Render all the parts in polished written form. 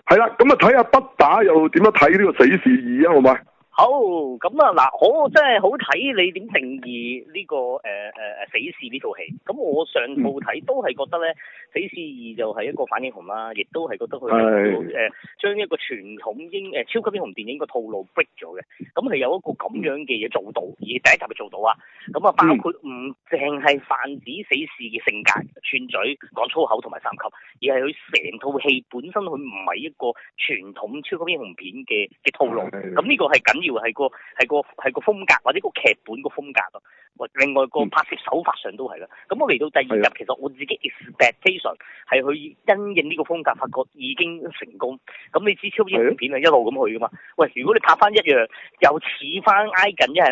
係啦，咁啊睇下不打又點樣睇呢個死侍2啊，好嘛？ 好，咁啊嗱，我真係好睇你點定義呢、個死侍呢套戲。咁我上套睇都係覺得咧，死侍2就係一個反英雄啦，亦都係覺得佢將一個傳統超級英雄電影個套路 break 咗嘅。咁係有一個咁樣嘅嘢做到，而第一集就做到啊。咁啊，包括唔淨係泛指死侍嘅性格、串嘴、講粗口同埋三級，而係佢成套戲本身佢唔係一個傳統超級英雄片嘅套路。咁呢個係緊要。係個風格或者個劇本個風格咯，另外個拍攝手法上都係啦。咁我嚟到第二集，其實我自己 expectation 係去因應呢個風格，發覺已經成功。咁你知超級英雄片係一路咁去噶嘛？喂，如果你拍翻一樣又似翻挨緊，一係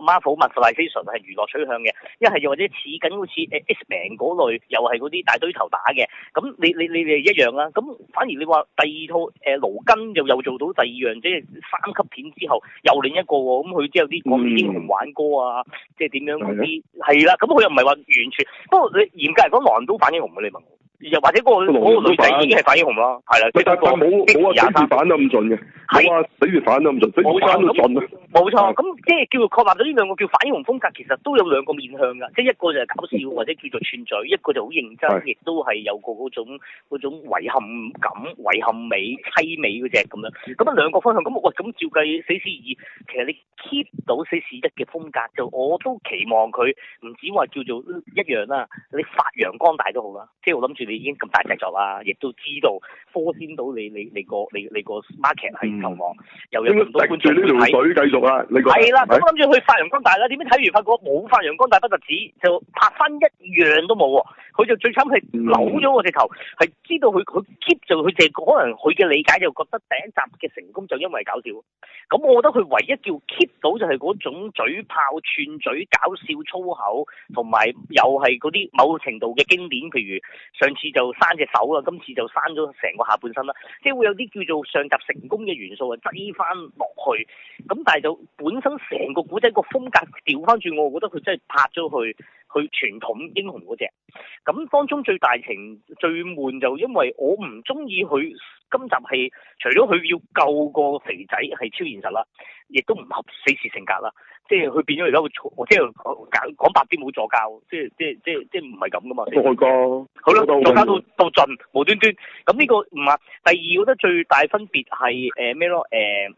Marvel 係娛樂取向嘅，一係又或者似緊好似X-Men 嗰類，又係嗰啲大堆頭打嘅。咁你一樣啦。咁反而你話第二套盧根又做到第二樣，即係3級片之後。又另一個喎，咁佢之後啲講啲英雄玩歌啊，即係點樣嗰啲係啦，咁佢又唔係話完全，不過你嚴格嚟講，狼人都反英雄嘅，你問我，又或者嗰個女仔已經係反英雄啦，係啦， 但冇話死侍反得咁盡嘅，冇話死侍反得咁盡，死侍反到盡啊，冇錯，咁即係叫做確立咗呢兩個叫反英雄風格，其實都有兩個面向㗎，即係一個就係搞笑或者叫做串嘴，一個就好認真，亦都係有個嗰種遺憾感、遺憾美、凄美嗰隻咁樣，咁啊兩個方向，咁喂咁照計死侍2，其實你 keep 到死侍1嘅風格，就我都期望佢唔止話叫做一樣啦，你發揚光大都好啦，即係我諗住你已經咁大製作啦，亦都知道科先到你個 market 係球網，又有咁多觀眾睇，水繼續啦，你係啦，咁我諗住去發揚光大啦，點知睇完發覺冇發揚光大不特止，就拍翻一樣都冇喎，佢就最慘係扭咗個直頭，係知道佢 keep 就佢淨可能佢嘅理解就覺得第一集嘅成功就因為搞笑，咁我覺得佢唯一叫 keep 到就係嗰種嘴炮串嘴搞笑粗口，同埋又係嗰啲某程度嘅經典，譬如上次就生隻手啦，今次就生咗成個下半身啦，即係會有啲叫做上集成功嘅元素啊，擠翻落去，咁但係就本身成個古仔個風格調翻轉，我覺得佢真係拍咗去傳統英雄嗰隻，咁當中最大情最悶就因為我唔中意佢今集係除咗佢要救個肥仔係超現實啦，亦都唔合死侍性格啦，即係佢變咗而家即係講白啲冇助教，即係唔係咁噶嘛，助教好啦，助教到盡無端端，咁呢個唔係第二，我覺得最大分別係咩咯？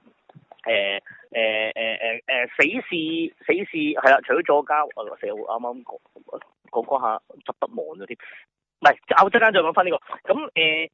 死侍係啦，除咗助教，我死我啱啱講下執得忙咗添，唔係，我陣間再講翻呢個，咁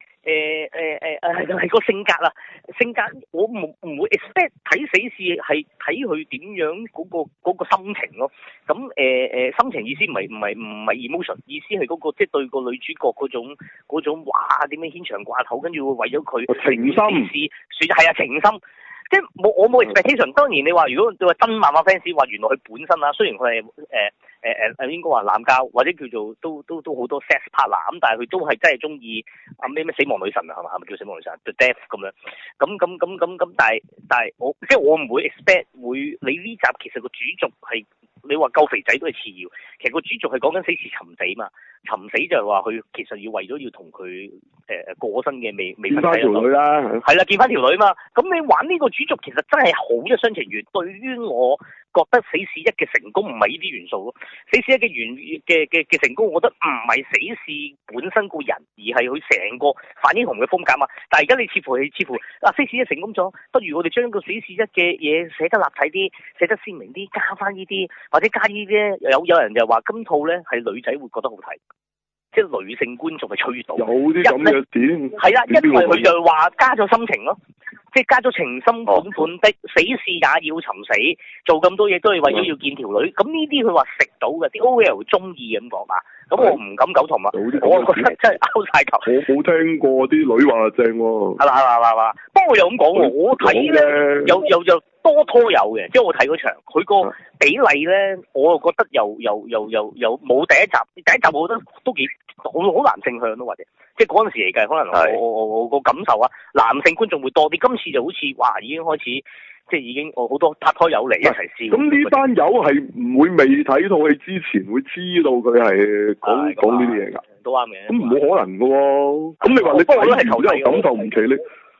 係個性格啦，性格我唔會 expect 睇死侍係睇佢點樣嗰個心情咯，咁心情意思唔係 emotion， 意思係嗰個即係對個女主角嗰種哇點樣牽腸掛頭，跟住會為咗佢情深， 係啊情深。即係我冇 expectation，當然你話如果你話真漫畫 fans 話原來佢本身啦，雖然佢係應該話濫交或者叫做都好多 sex partner 咁，但係佢都係真係中意咩死亡女神啊，係咪叫死亡女神 The Death 咁樣咁，但係我唔會 expect 會你呢集其實個主軸係你話救肥仔都係次要，其實個主軸係講緊死侍尋死嘛，尋死就係話佢其實要為咗要同佢過身嘅未見翻條女啦，係啦見翻條女嘛，咁你玩呢個主軸其實真係好一廂情願，對於我覺得死侍1嘅成功唔係呢啲元素咯，死侍1嘅成功，我覺得唔係死侍本身個人，而係佢成個反英雄嘅風格嘛。但係而家你似乎死侍1成功咗，不如我哋將個死侍1嘅嘢寫得立體啲，寫得鮮明啲，加翻呢啲，或者加呢啲有人就話今套咧係女仔會覺得好睇。即係女性觀眾係吹到，有啲咁嘅點？係啦，因為佢就話加咗心情咯，即係加咗情深款款的死侍也要尋死，做咁多嘢都係為咗要見條女。咁呢啲佢話食到嘅，啲 OL 中意咁講嘛。咁我唔敢苟同啊！我覺得真係拗晒頭。我冇聽過啲女話正喎。係嘛。不過我又咁講喎，我睇咧又多拖有嘅，即係我睇嗰場，佢個比例咧，我又覺得又冇第一集，我覺得都幾好男性向咯，或者即係嗰陣時嚟計，可能我個感受啊，男性觀眾會多啲。今次就好似哇，已經開始。即係已經好多拍拖友嚟一齊笑。咁呢班友係唔會未睇套戲之前會知道佢係講呢啲嘢㗎？都啱嘅。咁冇可能㗎喎。咁你話你睇完之後感受唔奇，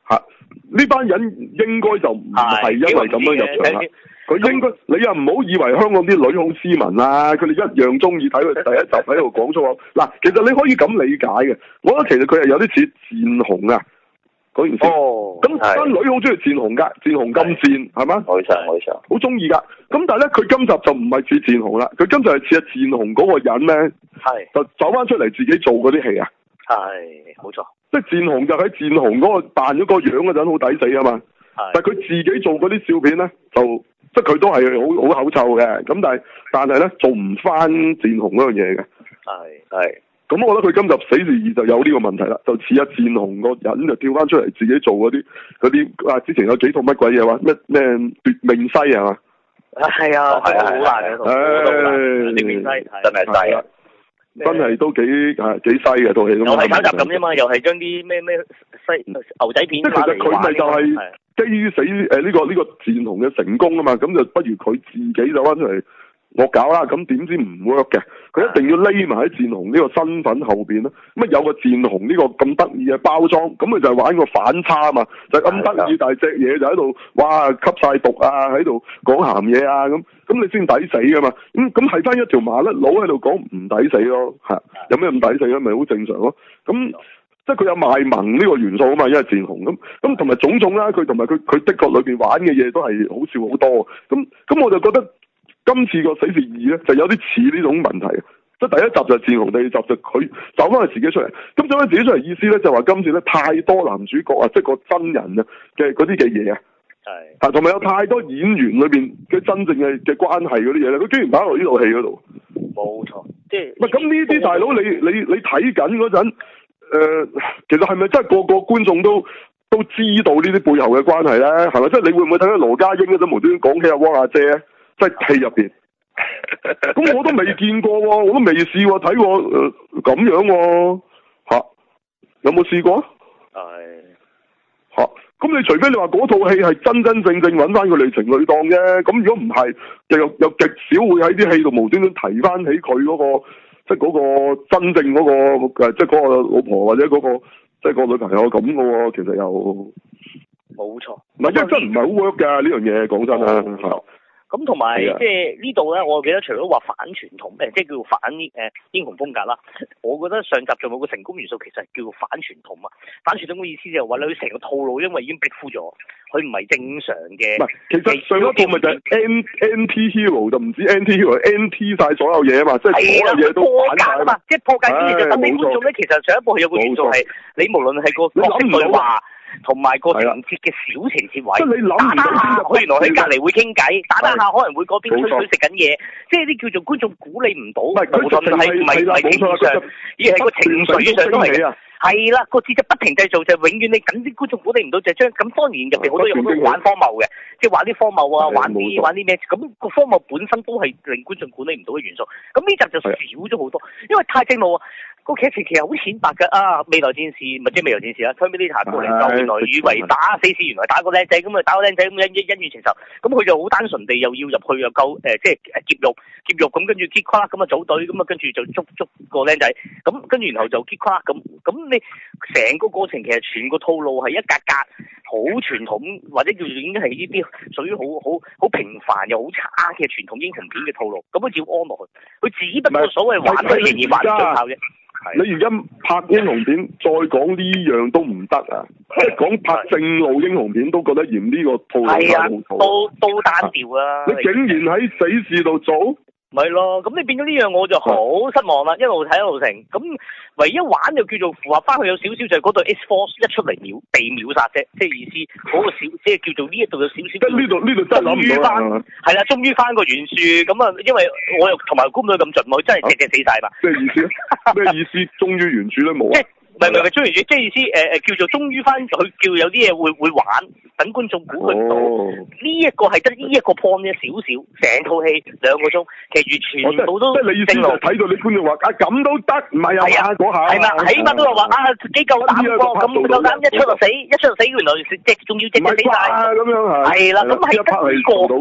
嚇，呢班人應該就唔係因為咁樣入場啦。佢應該，你又唔好以為香港啲女好斯文啦，佢哋一樣中意睇佢第一集喺度講粗口。嗱，其實你可以咁理解嘅，我覺得其實佢係有啲似戰紅啊嗰件事。咁班女好中意戰紅㗎，戰紅金戰係嘛？ 冇錯， 好中意㗎。咁但係咧，佢今集就唔係似戰紅啦，佢今集係似阿戰紅嗰個人咧，就走翻出嚟自己做嗰啲戲啊。 係，冇錯。即係戰紅就喺戰紅嗰個扮咗個樣嗰陣好抵死啊嘛。但係佢自己做嗰啲笑片咧，就即係佢都係好口臭嘅。咁但係咧做唔翻戰紅嗰樣嘢嘅。係。咁我覺得佢今集死侍2就有呢個問題啦，就似阿戰紅個人就跳翻出嚟自己做嗰啲啊！之前有幾套乜鬼嘢話咩奪命西係嘛？ 係啊，好難嘅套。奪命西真係西啊！ 真係都幾西嘅套戲。 又係炒雜咁啫嘛，又係將啲咩西牛仔片。即係其實佢咪就係基於死呢個戰紅嘅成功啊嘛，咁就不如佢自己走翻出嚟惡搞啦，咁點知唔 work 嘅？佢一定要匿埋喺戰紅呢個身份後邊啦。咁有個戰紅呢個咁得意嘅包裝，咁佢就係玩個反差啊嘛，就咁得意，但係隻嘢就喺度，哇吸晒毒啊，喺度講鹹嘢啊，咁你先抵死噶嘛。咁係翻一條麻甩佬喺度講唔抵死咯，係有咩咁抵死咧？咪好正常咯。咁即係佢有賣萌呢個元素啊嘛，因為戰紅咁同埋種種啦，佢同埋佢的確裏邊玩嘅嘢都係好笑好多。咁我就覺得。今次個死侍2咧就有啲似呢種問題，即係第一集就係戰紅，第二集就佢走翻佢自己出嚟。咁走翻自己出嚟意思咧就話今次咧太多男主角啊，即係個真人啊嘅嗰啲嘅嘢啊，係同埋有太多演員裏邊嘅真正嘅關係嗰啲嘢咧，佢居然擺落呢套戲嗰度。冇錯，即係咁呢啲大佬你睇緊嗰陣，其實係咪真係個個觀眾都知道呢啲背後嘅關係咧？係咪？即係你會唔會睇到羅家英嗰陣無端端講起阿汪阿姐？即係戲入邊，咁我都未見過喎，我都未試過睇過咁樣喎，有冇試過？係咁你除非你話嗰套戲係真真正正揾翻佢嚟情侶檔啫，咁如果唔係，又極少會喺啲戲度無端端提翻起佢嗰個，即係嗰個真正嗰個即係嗰個老婆或者嗰個即係個女朋友咁嘅喎，其實又冇錯，唔係真唔係好 work 㗎呢樣嘢，講真啊。咁同埋即係呢度咧，我記得除咗話反傳統即係叫反英雄風格啦，我覺得上集仲有個成功元素，其實係叫反傳統啊。反傳統嘅意思就係話你成個套路，因為已經逼呼咗，佢唔係正常嘅。唔係，其實上一套咪就係 NT hero 就唔止 NT hero，NT 晒所有嘢啊嘛，即係所有嘢都破格啊嘛，即係破格之前就等你觀眾咧。其實上一部係有個元素係你無論係個角色對話。同埋個情節嘅小情節位，即係你諗唔到佢原來喺隔離會傾偈，打下可能會嗰邊吹水食緊嘢，即係啲叫做觀眾估你唔到，無論係唔係情緒上，而係個情緒上都係。係啦，個節奏不停製造，就永遠你緊啲觀眾估你唔到，就將咁當然入邊好多嘢都玩荒謬嘅，即係玩啲荒謬啊，玩啲咩，咁個荒謬本身都係令觀眾估你唔到嘅元素。咁呢集就少咗好多，因為太正路啊。個劇情其實好淺白㗎啊！未來戰士咪即係未來戰士啦，Terminator過嚟就原來以為打死士，原來打個靚仔咁啊，打個靚仔咁恩怨情仇，咁佢就好單純地又要入去又救即係劫獄咁，跟住擊垮咁啊組隊咁啊，跟住就捉個靚仔，咁跟住然後就擊垮咁你成個過程其實全個套路係一格格好傳統，或者叫做已經係呢啲屬於好平凡又好差嘅傳統英雄片嘅套路，咁佢照安落去，佢只不過所謂玩得仍然玩最效啫。你而家拍英雄片再講呢樣都唔得啊！即係講拍正路英雄片都覺得嫌呢個套路好都單調啊！你竟然喺死侍度做？咪咯，咁你變咗呢樣我就好失望啦，一路睇一路成。咁唯一玩就叫做符合翻佢有少少就係嗰對 X-Force 一出嚟被秒殺啫，即係意思嗰個小即係叫做呢一度有少少。即係呢度真係諗唔到啊！係啦，終於翻個原著咁啊，因為我又同埋估唔到咁盡，我真係隻死晒嘛。咩意思？咩意思？終於原著都冇啊！唔係終於原著，即係意思叫做終於翻佢叫有啲嘢會玩，等觀眾估佢唔到。呢一個係得呢一個 point 啫，少少，成套戲2個鐘，其餘全部都即係你意思就睇到你觀眾話咁都得，唔係啊嗰下係啦，起碼都係話幾夠膽喎，咁夠膽一出就死，原來仲要隻死晒咁樣係啦，咁係得呢個。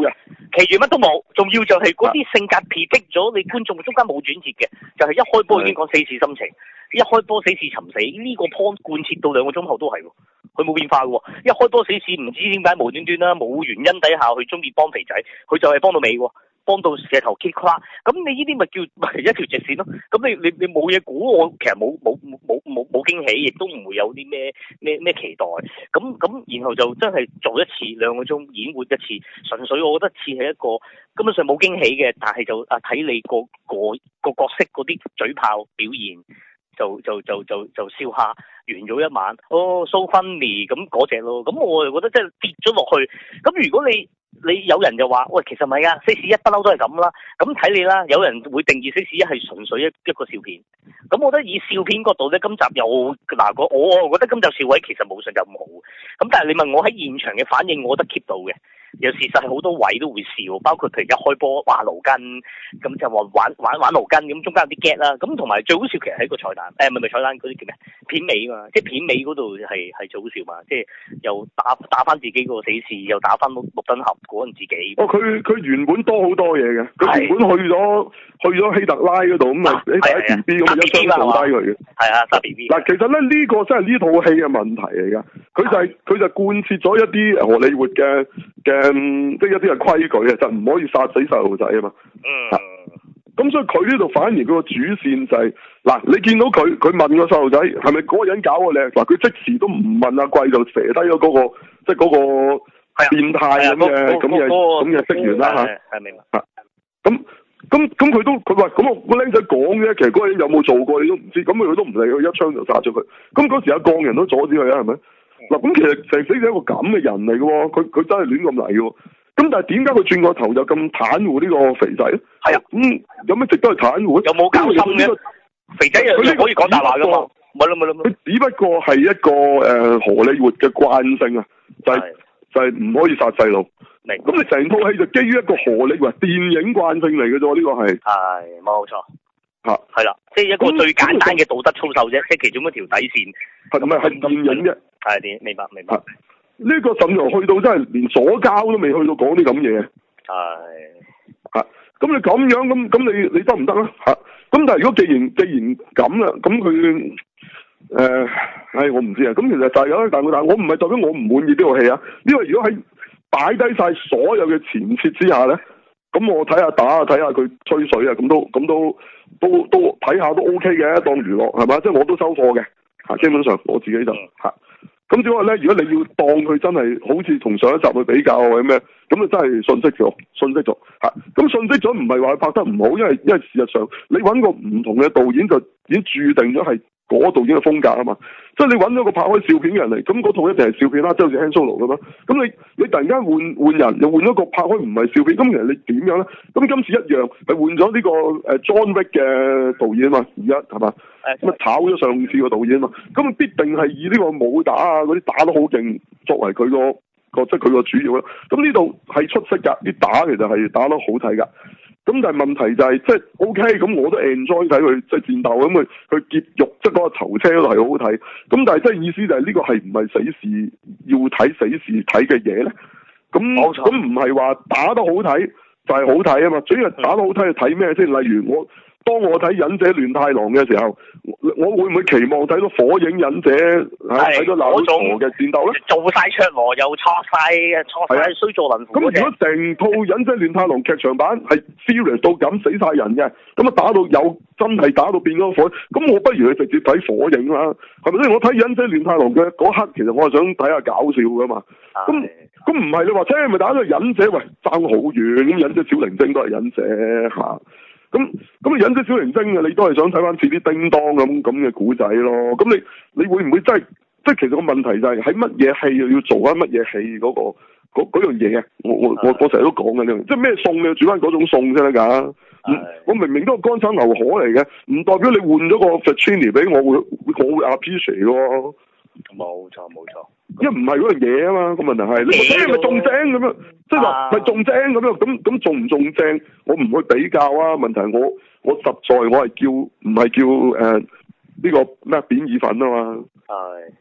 其餘乜都冇，仲要就係嗰啲性格撇剔咗你觀眾中間冇轉折嘅，就係一開波已經講死侍心情，一開波死侍尋死呢個 point 貫徹到2個鐘後都係喎，佢冇變化嘅喎，一開波死侍唔知點解無端端啦，冇原因底下佢中意幫肥仔，佢就係幫到尾喎。幫到石頭揭垮，咁你呢啲咪叫一條直線咯？咁你冇嘢估，我其實冇驚喜，亦都唔會有啲咩期待。咁然後就真係做一次2個鐘演活一次，純粹我覺得似係一個根本上冇驚喜嘅，但係就睇你個角色嗰啲嘴炮表現，就笑下完咗一晚，so funny 咁嗰隻咯。咁我就覺得真係跌咗落去。咁如果你有人就話喂，其實唔係啊，441不嬲都係咁啦。咁睇你啦，有人會定義441係純粹一個笑片。咁我覺得以笑片角度咧，今集又我覺得今集笑位其實冇上集咁好。咁但係你問我喺現場嘅反應，我覺得 keep 到嘅。有事實係好多位都會笑，包括譬如一開波話勞根，咁就話玩勞根，咁中間有啲 get 啦。咁同埋最好笑其實係個彩蛋，唔係彩蛋嗰啲叫咩？片尾嘛，即係片尾嗰度係最好笑嘛，即係又打翻自己個死士，又打翻綠燈俠嗰陣自己。 佢原本多好多嘢嘅，佢原本去咗希特拉嗰度咁啊，希特拉 BB 咁一槍倒低佢嘅。係啊，打 BB。嗱，其實咧呢個真係呢套戲嘅問題嚟㗎，佢就貫徹咗一啲荷里活嘅即係一啲嘅規矩啊，就唔可以殺死細路仔啊嘛。咁所以佢呢度反而佢個主線就係嗱，你見到佢問個細路仔係咪嗰個人搞個靚？嗱，佢即時都唔問阿貴就射低咗嗰個即係嗰個變態咁嘅職員啦嚇。係明白。咁佢話咁我個僆仔講啫，其實嗰個人有冇做過你都唔知，咁佢都唔理佢，一槍就殺咗佢。咁嗰時阿鋼人都阻止佢啊，係咪？嗱，咁其實成死者係一個咁嘅人嚟嘅喎，佢真係亂咁嚟嘅喎。咁但係點解佢轉個頭就咁袒護呢個肥仔咧？係啊，有咩值得去袒護咧？有冇交心嘅？肥仔佢呢可以講大話㗎嘛？冇啦。佢只不過係一個荷里活嘅慣性啊，就係唔可以殺細路。明。咁你成套戲就基於一個荷里活電影慣性嚟嘅啫，呢個係。係冇錯。係啦，即係一個最簡單嘅道德操守啫，即係其中一條底線。係電影啫。係電影，明白。呢個甚至去到真係連左膠都未去到講啲咁嘢。係。咁你咁樣咁你得唔得啊？咁但係如果既然咁啦，咁佢我唔知啊。咁其實大家但我唔係代表我唔滿意呢套戲啊。因為如果喺擺低晒所有嘅前設之下咧，咁我睇下睇下佢吹水啊，咁都睇下都 OK 嘅，當娛樂係嘛？即係我都收貨嘅。基本上我自己就咁只不過咧，如果你要當佢真係好似同上一集去比較或者咩，咁就真係遜色咗嚇。咁遜色咗唔係話佢拍得唔好，因為事實上你揾個唔同嘅導演就已經註定咗係嗰個導演嘅風格啊嘛。即係你揾咗個拍開笑片嘅人嚟，咁嗰套一定係笑片啦，即係好似 Han Solo 咁樣。咁你突然間換人，又換咗個拍開唔係笑片，咁其實你點樣咧？咁今次一樣係換咗呢個John Wick 嘅導演啊嘛，而家係嘛？咁啊炒咗上次個導演啊嘛，咁必定係以呢個武打啊嗰啲打得好勁作為佢個即係佢個主要啦。咁呢度係出色㗎，啲打其實係打得好睇㗎。咁但係問題就係即係 OK，咁我都 enjoy 睇佢即係戰鬥咁佢劫獄即係嗰個頭車都係好好睇。咁但係即係意思就係呢個係唔係死侍要睇死侍睇嘅嘢咧？咁唔係話打得好睇就係好睇啊嘛。主要係打得好睇係睇咩先？例如當我睇忍者亂太郎嘅時候，我會唔會期望睇到火影忍者睇到那魯陀嘅戰鬥咧？做晒卓羅又錯晒衰做能。咁如果成套忍者亂太郎劇場版係 serious 到咁死晒人嘅，咁啊打到真係打到變咗火，咁我不如去直接睇火影啦，係咪先？我睇忍者亂太郎嘅嗰刻，其實我係想睇下搞笑噶嘛。咁唔係你話，咪打到忍者喂爭好遠，咁忍者小靈精都係忍者嚇。咁忍者小靈精啊，你都係想睇翻似啲叮當咁嘅古仔咯。咁你會唔會真係即係其實個問題就係喺乜嘢戲要做翻乜嘢戲嗰樣嘢啊？我成日都講嘅呢，即係咩餸你要煮翻嗰種餸先得㗎。我明明都係乾炒牛河嚟嘅，唔代表你換咗個 Fettuccine 俾我會 appreciate 喎。冇錯，因為唔係嗰樣嘢啊嘛，個問題係你咪仲正咁樣，即係話咪仲正咁樣，咁仲唔仲正？我唔去比較啊。問題係我實在我係叫唔係叫呢個咩扁意粉啊嘛。係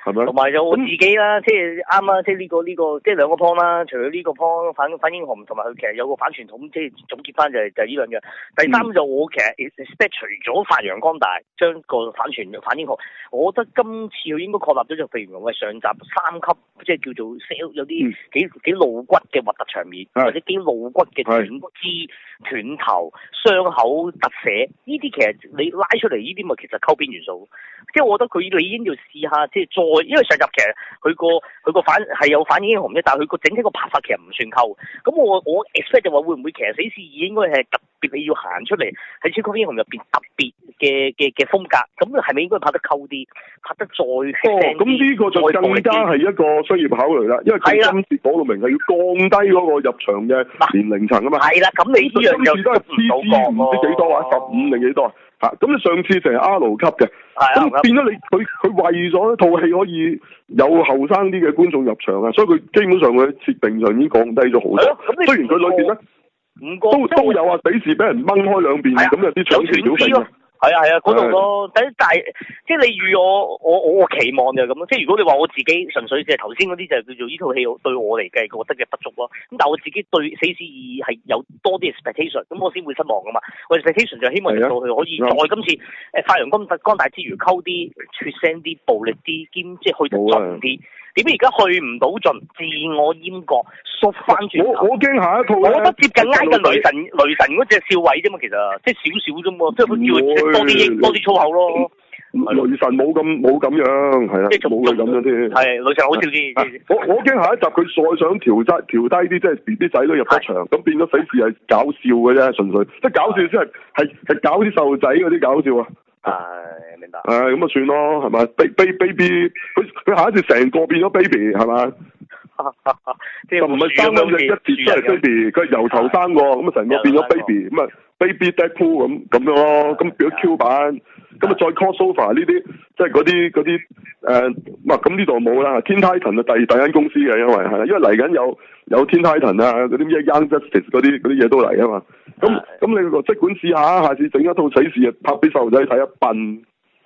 係咪？ 同埋就我自己啦，即係啱啦，即係呢個即係兩個 point 啦。除咗呢個 point 反英雄，同埋佢其實有個反傳統，即係總結翻就係呢兩樣。第三就我其實 expect 除咗發揚光大，將個反英雄，我覺得今次佢應該確立咗就譬如話上集3級，即係叫做 sell 有啲幾露骨嘅核突場面，或者幾露骨嘅斷肢、斷頭、傷口特寫，呢啲其實你拉出嚟呢啲咪其實溝邊元素。即係我覺得佢理應要試下，即係再，因為上集其實佢個反係有反英雄啫，但係佢個整體個拍法其實唔算溝。咁我 expect 就話會唔會其實死侍2應該係特別你要行出嚟喺超級英雄入邊特別嘅風格，咁係咪應該拍得溝啲，拍得再咁呢個就更加係一個商業考慮啦，因為佢今次講到明係要降低嗰個入場嘅年齡層啊嘛。係啦，咁你呢樣就都係 PG 唔知幾多啊，15定幾多啊？嚇！咁你上次成係 R 級嘅，咁變咗你佢為咗一套戲可以有後生啲嘅觀眾入場啊，所以佢基本上佢設定上已經降低咗好多。雖然佢裏邊咧都有啊，死侍俾人掹開兩邊，咁有啲搶橋表性嘅。係啊，嗰度咯。但係即係你預我期望就係咁咯。即係如果你話我自己純粹即係頭先嗰啲就叫做呢套戲對我嚟計覺得嘅不足咯。咁但係我自己對死侍2係有多啲 expectation，咁我先會失望噶嘛。我 expectation 就希望令到佢可以再今次發揚光大之餘，溝啲血腥啲、暴力啲，兼即係去得盡啲。點解而家去唔到盡，自我閹割，縮翻轉頭？我驚下一套，我覺得接近挨近雷神嗰隻笑位啫嘛，其實即係少少啫嘛，即係佢叫多啲粗口咯。雷神冇咁樣，係啦，冇佢咁樣添。係雷神好笑啲。我驚下一集佢再想調低啲，即係 BB 仔都入得場，咁變咗死侍係搞笑嘅啫，純粹即係搞笑先係搞啲細路仔嗰啲搞笑啊。係明白。咁啊算咯，係咪？baby， 佢下一次成個變咗 baby 係咪？就唔係生咗一節都係 baby， 佢係由頭生過，咁啊成個變咗 baby， 咁啊 baby Deadpool 咁樣咯，咁變咗 Q 版，咁啊再 crossover 呢啲，即係嗰啲咁呢度冇啦。Teen Titan 啊，第二間公司嘅，因為嚟緊有 Teen Titan 啊，嗰啲咩 Young Justice 嗰啲嘢都嚟啊嘛。咁你個即管試下次整一套死侍啊，拍俾細路仔睇一笨。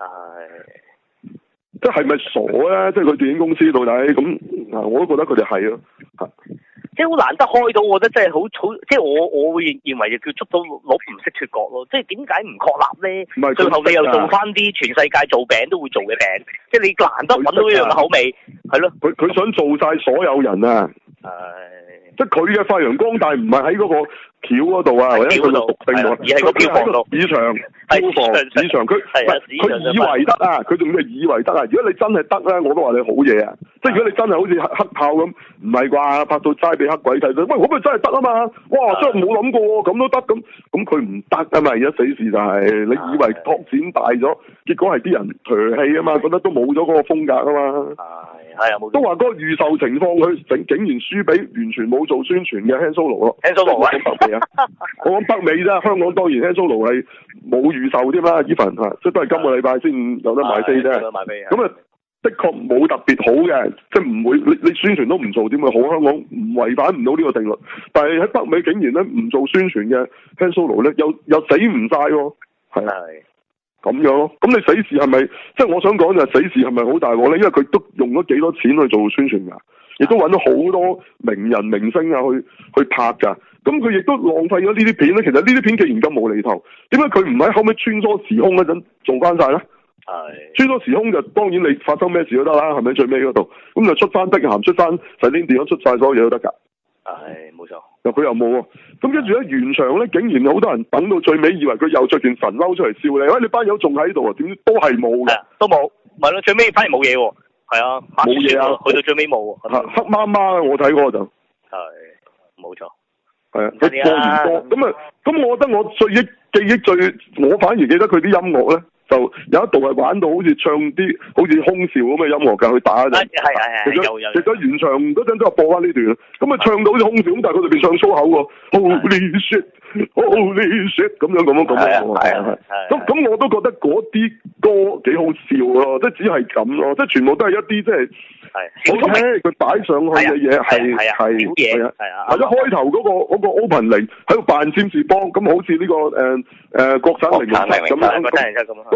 即係咪傻咧？即係佢電影公司到底咁我都覺得佢哋係咯，即係好難得開到，我覺得真係好，即係我會認為就叫捉到鹿唔識脫角咯。即係點解唔確立咧？唔係最後你又做翻啲全世界做餅都會做嘅餅，即係你難得揾到一樣嘅口味，係咯。佢想做晒所有人啊！即係佢嘅發揚光大唔係喺嗰個橋嗰度啊，或者佢個特定而係個票房度市場，市場佢以為得啊，佢仲咩以為得啊？如果你真係得咧，我都話你好嘢啊！即係如果你真係好似黑豹咁，唔係啩？拍到齋俾黑鬼睇到，喂，咁咪真係得啊嘛！哇，真係冇諗過喎，咁都得咁佢唔得啊嘛！而家死侍就係你以為拓展大咗，結果係啲人唾棄啊嘛，覺得都冇咗嗰個風格啊嘛。係啊，冇。都話嗰個預售情況，佢竟然輸俾完全冇做宣傳嘅 Han Solo 咯。Han Solo 啊！我講北美啫，香港當然 Han Solo 係冇預售添啦，even 即係都係今個禮拜先有得買飛啫。咁啊，的確冇特別好嘅，即係唔會你宣傳都唔做，點會好？香港唔違反唔到呢個定律。但係喺北美竟然咧唔做宣傳嘅 Han Solo 咧，又死唔晒喎。係咁樣咯。咁你死侍係咪？即係我想講就係死侍係咪好大鑊咧？因為佢都用咗幾多錢去做宣傳㗎，亦都揾咗好多名人明星啊去拍㗎。咁佢亦都浪費咗呢啲片咧。其實呢啲片既然咁無厘頭，點解佢唔喺後尾穿梭時空嗰陣做翻晒咧？穿梭時空就當然你發生咩事都得啦，係咪最尾嗰度？咁就出翻碧咸，出翻Celine Dion，出晒所有嘢都得㗎。冇錯。佢又冇喎。咁跟住咧，完場咧，竟然有好多人等到最尾，以為佢又着件神褸出嚟笑你。喂，你班友仲喺度啊？點知都係冇嘅。都冇。咪咯，最尾反而冇嘢喎。係啊。冇嘢啊。去到最尾冇喎。黑媽媽我睇過就。冇錯。係啊。佢播完歌咁我覺得我記憶最，我反而記得佢啲音樂咧。就有一度係玩到好似唱啲好似空少咁嘅音樂㗎，去打嗰陣。其實完場嗰陣都係播翻呢段，咁啊唱到好似空少咁，但係佢裏邊唱粗口喎 ，Holy shit，Holy shit 咁樣。咁我都覺得嗰啲歌幾好笑咯，即係只係咁咯，即係全部都係一啲即係。OK，佢擺上去嘅嘢係或者開頭嗰個 opening 喺度扮占士邦，咁好似呢個國產凌雲咁樣。咁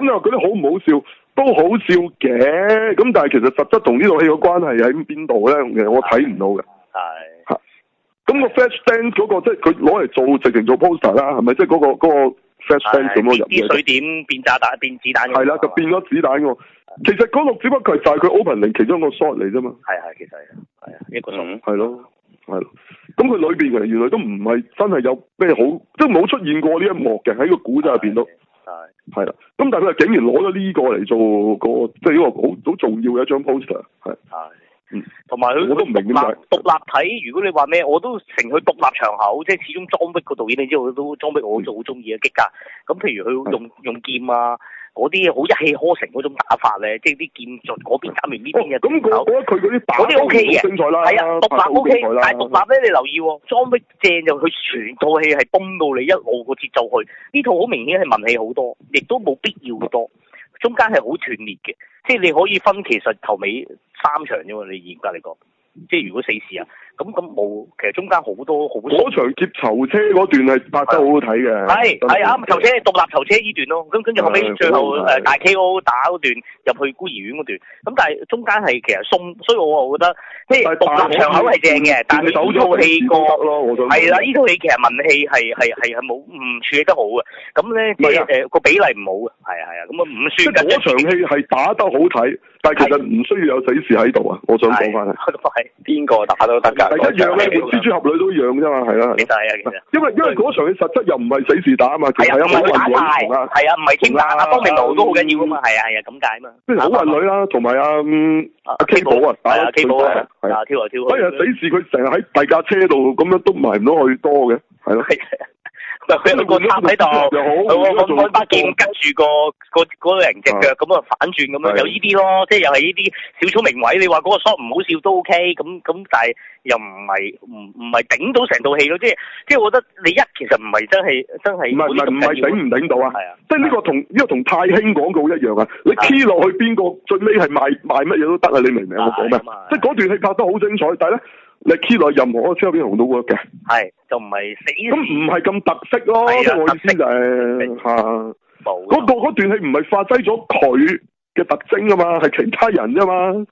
你話嗰啲好唔好笑？都好笑嘅，咁但係其實實質同呢套戲嘅關係喺邊度咧？其實我睇唔到嘅。係。嚇！咁個 Flashdance 嗰個即係佢攞嚟做直情做 poster 啦，係咪？即係嗰個 Flashdance 咁樣入嘅。啲水點變炸彈變子彈。係啦，就變咗子彈喎。其實嗰個只不過就係佢 opening 其中一個 shot 嚟啫嘛。係，其實係一個 shot。係咯。咁佢裏邊其實原來都唔係真係有咩好，即係冇出現過呢一幕嘅喺個古仔入邊都。係啦，咁但係佢竟然攞咗呢個嚟做個，即係呢個好重要嘅一張 poster， 係。同埋佢我都唔明點解獨立睇，如果你話咩，我都成佢獨立場口，即係始終莊碧個導演，你知道都莊碧我好中意嘅激格，咁譬如佢用劍啊。嗰啲好一氣呵成嗰種打法咧，即係啲劍術嗰邊打完呢邊嘅。咁我覺得佢嗰啲打嗰啲 O K 嘅，係啊，獨立 O K，但係獨立咧，你留意喎，裝逼正就佢全套戲係崩到你一路個節奏去，呢套好明顯係文戲好多，亦都冇必要嘅多，中間係好斷裂嘅，即係你可以分其實頭尾3場啫嘛，你嚴格嚟講，即係如果死侍啊。咁冇，其實中間好多好。嗰場劫囚車嗰段係拍得好好睇嘅。係啊，囚車獨立囚車呢段咯，咁跟住後尾最後大 KO 打嗰段入去孤兒院嗰段，咁但係中間係其實鬆，所以我覺得即係獨立場口係正嘅，但係呢套戲係啦，呢套戲其實文戲係冇唔處理得好嘅，咁咧即係個比例唔好嘅，係啊，咁啊唔算。即係嗰場戲係打得好睇，但係其實唔需要有死士喺度啊！我想講翻係邊個打都得㗎。係一樣嘅，蜘蛛俠女都一樣啫嘛，係啦。其實係啊，其實。因為嗰場嘅實質又唔係死士打啊嘛，係啊，唔係打牌，係啊，唔係傾打，方明路都好緊要啊嘛，係啊，咁解啊嘛。即係好運女啦，同埋阿 K 寶啊，打 K 寶啊，係啊，跳嚟跳去。所以死士佢成日喺第架車度咁樣都埋唔到去多嘅，係咯。佢有個插喺度，佢個把劍拮住個人隻腳咁啊反轉咁樣，有呢啲咯，即係又係呢啲小聰明位。你話嗰個 shot 唔好笑都 OK，咁但係又唔係頂到成套戲咯，即係我覺得你其實唔係真係唔係頂唔頂到啊？係啊，即係呢個同泰興廣告一樣啊！你 key 落去邊個最尾係賣乜嘢都得啊！你明唔明我講咩？即係嗰段戲拍得好精彩，但係咧。你 key 落任何一個超級英雄都 work 嘅，係就唔係死咁唔係咁特色咯，即係我意思就係嗰段戲唔係發揮咗佢嘅特徵啊嘛，係其他人啫嘛，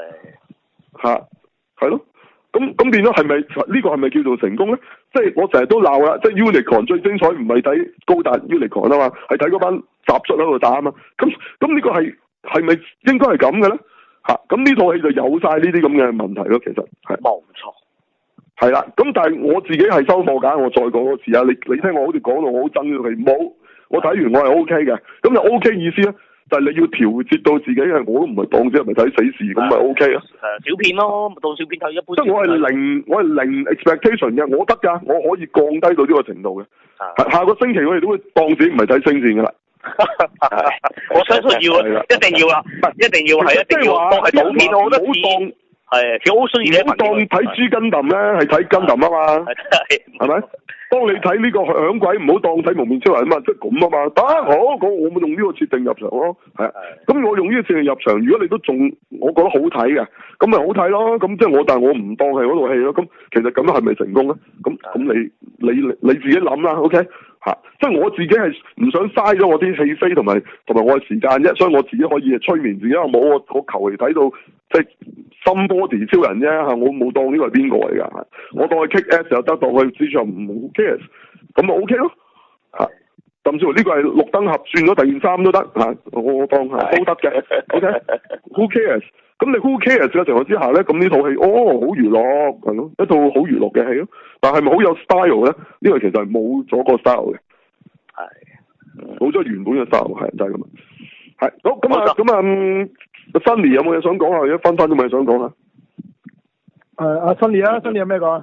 係咯，咁變咗係咪呢個係咪叫做成功咧？即係我成日都鬧啦，即係 Unicorn 最精彩唔係睇高達 Unicorn 啊嘛，係睇嗰班雜卒喺度打啊嘛，咁呢個係咪應該係咁嘅咧？咁呢套戲就有晒呢啲咁嘅問題咯，其實係冇錯，係啦。咁但係我自己係收貨㗎，我再講多次啊！你聽我好似講到我好憎呢套戲，冇我睇完我係 OK 嘅，咁就 OK 意思咧，就係你要調節到自己，因為我都唔係當咗係咪睇死侍咁咪 OK 啊？小片咯，當小片睇一般。即係我係零 expectation 嘅，我得㗎，我可以降低到呢個程度嘅。下個星期我哋都會當自己唔係睇星戰㗎啦。我相信要啦，一定要啦，一定要係一定要當係賭片，我覺得似係幾好需要嘅。唔好當睇豬筋揼咧，係睇筋揼啊嘛，係咪？當你睇呢個響鬼，唔好當睇蒙面超人啊嘛，即係咁啊嘛。得好，我咪用呢個設定入場咯，係啊。咁我用呢個設定入場，如果你都仲我覺得好睇嘅，咁咪好睇咯。咁即係但係我唔當係嗰套戲咯。咁其實咁樣係咪成功咧？咁你自己諗啦 ，OK。即係我自己係唔想嘥咗我啲戲飛同埋我嘅時間啫，所以我自己可以催眠自己，冇我求其睇到即係 Somebody 超人啫，我冇當呢個係邊個嚟噶，我當佢 Kick Ass 又得，當佢市場唔 cares， 咁咪 OK 咯，甚至乎呢個係綠燈俠轉咗第3都得，我當係都得嘅，OK，Who cares？ 咁你 Who cares 嘅情況之下咧，咁呢套戲好娛樂係咯，一套好娛樂嘅戲咯。但係咪好有 style 咧？呢個其實係冇咗個 style 嘅，係冇咗原本嘅 style，係就係咁啊。係好咁啊，Sunny 有冇嘢想講啊？一分都冇嘢想講啊。阿 Sunny 啊，Sunny 有咩講啊？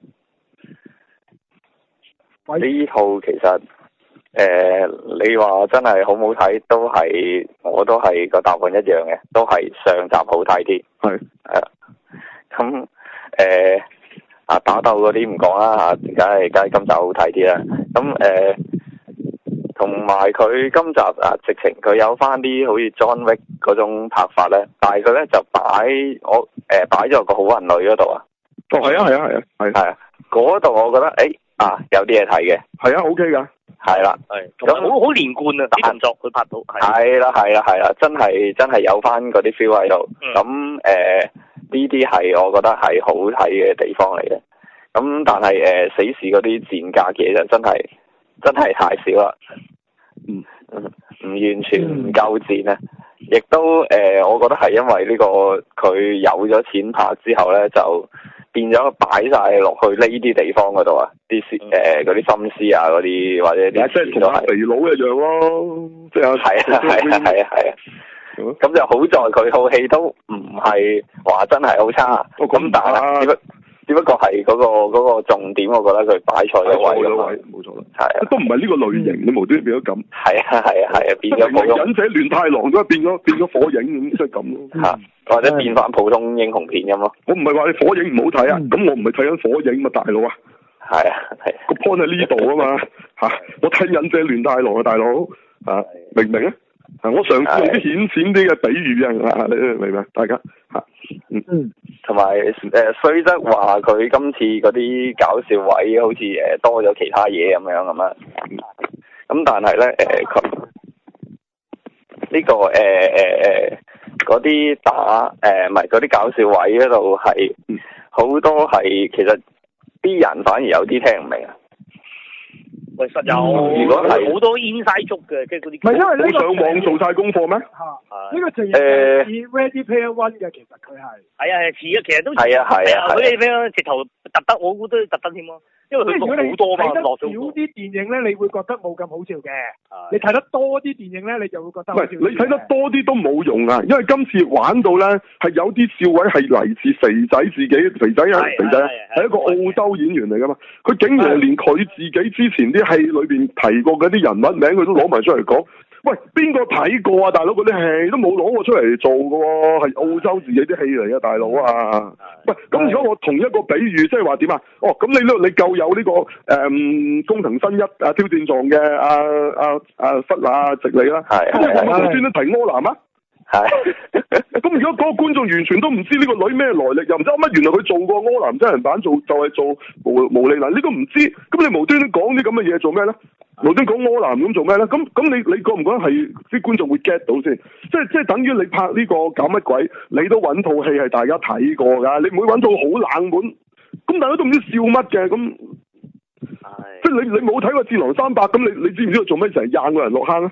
呢套其實你話真係好唔好睇，我都係個答案一樣嘅，都係上集好睇啲。係啦，咁打鬥嗰啲唔講啦嚇，梗係今集好睇啲啦。咁同埋佢今集直情佢有翻啲好似 John Wick 嗰種拍法咧，但係佢咧就擺咗個好運女嗰度啊。 係啊，嗰度我覺得有啲嘢睇嘅。 係啊 ，OK 㗎。 係啦， 咁好連貫啊！啲動作佢拍到係啦，真係有翻嗰啲 feel 喺度。咁呢啲係我覺得係好睇嘅地方嚟嘅。咁但係死侍嗰啲戰格嘢就真係太少啦。唔完全唔夠戰啊！亦都我覺得係因為呢個佢有咗錢拍之後咧，就變咗擺晒落去呢啲地方嗰度啊，啲嗰啲心思啊，嗰啲或者啲即係同阿肥佬一樣咯，即係係啊，咁就好在佢套戲都唔係話真係好差，咁但係只不過係嗰個重點，我覺得佢擺錯咗位咁啊，冇錯啦，係都唔係呢個類型，你無端端變咗咁，係啊，變咗忍者亂太郎都變咗火影咁，即係咁咯，或者變翻普通英雄片咁咯。我唔係話你火影唔好睇啊，咁我唔係睇緊火影嘛，大佬啊，係個 point 喺呢度啊嘛，我睇忍者亂太郎啊，大佬明唔明啊？我嘗試用啲顯淺啲嘅比喻啊，你明唔明？大家同埋雖則話佢今次嗰啲搞笑位好似多咗其他嘢咁啊，咁但係咧佢呢個嗰啲打唔係嗰啲搞笑位嗰度係好多係其實啲人反而有啲聽唔明啊。 喂，實有，如果係好多 inside 足嘅，即係嗰啲。唔係因為呢個上網做晒功課咩？ 呢個淨係似 Ready Player One 嘅，其實佢係。係啊，似啊，其實都似。係啊。Ready Player One直頭特登，我估都特登添咯。因為佢錄好多嘛，落咗。少啲電影咧，你會覺得冇咁好笑嘅。你睇得多啲電影咧，你就會覺得好笑。 你睇得多啲都冇用啊！因為今次玩到咧，係有啲笑位係嚟自肥仔自己，肥仔係一個澳洲演員嚟噶嘛，佢竟然連佢自己之前啲戲裏邊提過嗰啲人物名，佢都攞埋出嚟講。喂，邊個睇過啊？大佬嗰啲戲都冇攞過出嚟做㗎喎，係澳洲自己啲戲嚟啊，大佬啊！喂，咁如果我同一個比喻，即係話點啊？哦，咁你夠有呢個工藤新一挑戰狀嘅弗那直里啦，咁你會唔會專登提柯南啊？咁如果嗰個觀眾完全都唔知呢個女咩來歷，又唔知乜原來佢做過柯南真人版，就係做無厘男，呢個唔知，咁你無端端講啲咁嘅嘢做咩咧？無端講柯南咁做咩咧？咁你覺唔覺得係啲觀眾會 get 到先？即係等於你拍呢個搞乜鬼，你都揾套戲係大家睇過㗎，你唔會揾套好冷門，咁大家都唔知笑乜嘅咁。即係你冇睇過《戰狼300》，咁你知唔知道做咩成日掟個人落坑啊？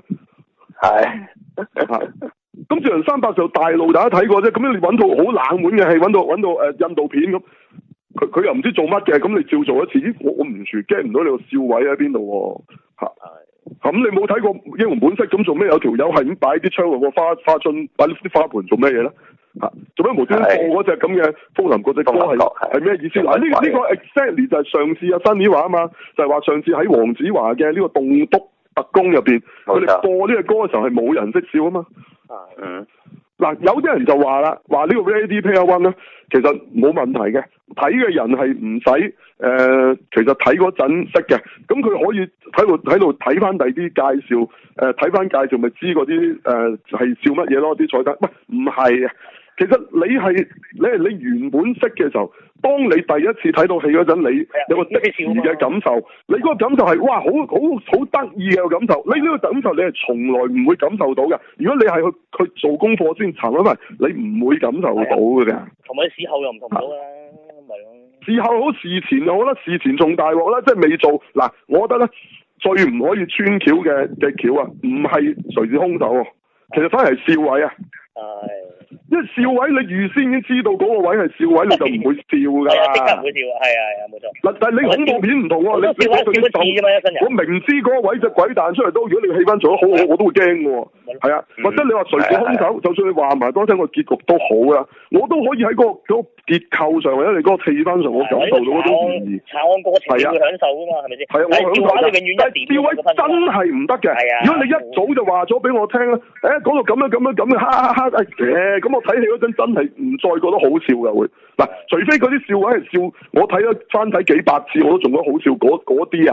咁《戰狼300》就大路大家睇過啫，咁你揾套好冷門嘅戲，揾到印度片咁，佢又唔知做乜嘅，咁你照做一次，我唔全 get 唔到你個笑位喺邊度喎？咁你冇睇過《英雄本色》，咁做咩有條友係咁擺啲槍落個花樽，擺啲花盆做咩嘢咧？做咩無端端播嗰隻咁嘅風林嗰隻歌係咩意思？嗱，呢個 exactly 就係上次阿新年話啊嘛，就係話上次喺黃子華嘅呢個棟篤特工入邊，佢哋播呢個歌嘅時候係冇人識笑啊嘛。嗱，有啲人就話啦，話呢個 Ready Player One 咧，其實冇問題嘅，睇嘅人係唔使其實睇嗰陣識嘅，咁佢可以喺度睇翻第啲介紹，睇翻介紹咪知嗰啲係笑乜嘢咯，啲彩蛋，喂，唔係啊。其實你原本識嘅時候，當你第一次睇到戲嗰陣，你有個即時嘅感受，你嗰個感受係哇好得意嘅感受，你呢個感受你係從來唔會感受到嘅。如果你係去做功課先查翻，你唔會感受到嘅。 同埋事後又唔同到啦，咪咯。 事後好，事前我覺得事前仲大鑊啦，即係未做嗱，我覺得咧最唔可以穿橋嘅橋啊，唔係誰是兇手，其實反而係笑位啊。因為笑位你預先已經知道嗰個位係笑位，你就唔會笑㗎啦。即刻唔會笑，係冇錯。嗱，但係你恐怖片唔同喎，你笑一次啫嘛，一生人。我明知嗰個位隻鬼彈出嚟都，如果你個氣氛做得好，我都會驚嘅喎。係啊，或者你話誰是兇手，就算你話埋當聽個結局都好啦，我都可以喺嗰個結構上或者你嗰個氣氛上，我感受到嗰種意義。查案過程你會享受㗎嘛，係咪先？係啊，我享受㗎。但係笑位真係唔得嘅。如果你一早就話咗俾我聽咧，嗰度咁樣，哈哈哈，咁我睇戲嗰陣真係唔再覺得好笑㗎會。嗱，除非嗰啲笑位係笑，我睇咗翻睇幾百次我都仲覺得好笑嗰啲啊，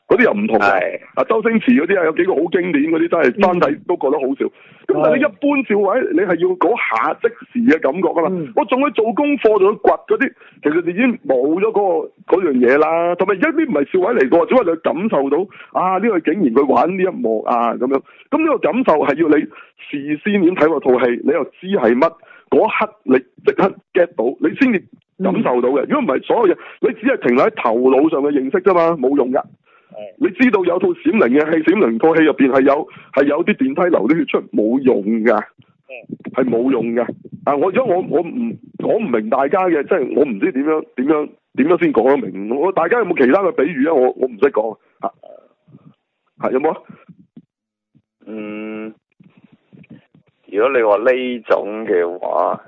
嗰啲又唔同嘅。周星馳嗰啲有幾個好經典嗰啲，真係翻睇都覺得好笑。咁但係你一般笑位，你係要嗰下即時嘅感覺㗎嘛。我仲去做功課，仲去掘嗰啲，其實你已經冇咗嗰樣嘢啦。同埋而家啲唔係笑位嚟㗎，只不過你感受到呢個竟然佢玩呢一幕咁樣。咁呢個感受係要你事先已經睇過套戲，你又知係乜，嗰一刻你即刻 get 到，你先至感受到嘅。如果唔係，所有嘢你只係停留喺頭腦上嘅認識啫嘛，冇用㗎。你知道有套閃靈嘅戲，閃靈套戲入邊係有啲電梯流啲血出，冇用㗎，係冇用㗎。我唔明大家嘅，即係我唔知點樣先講得明。大家有冇其他嘅比喻啊？我唔識講有冇啊？ 如果你話呢種嘅話，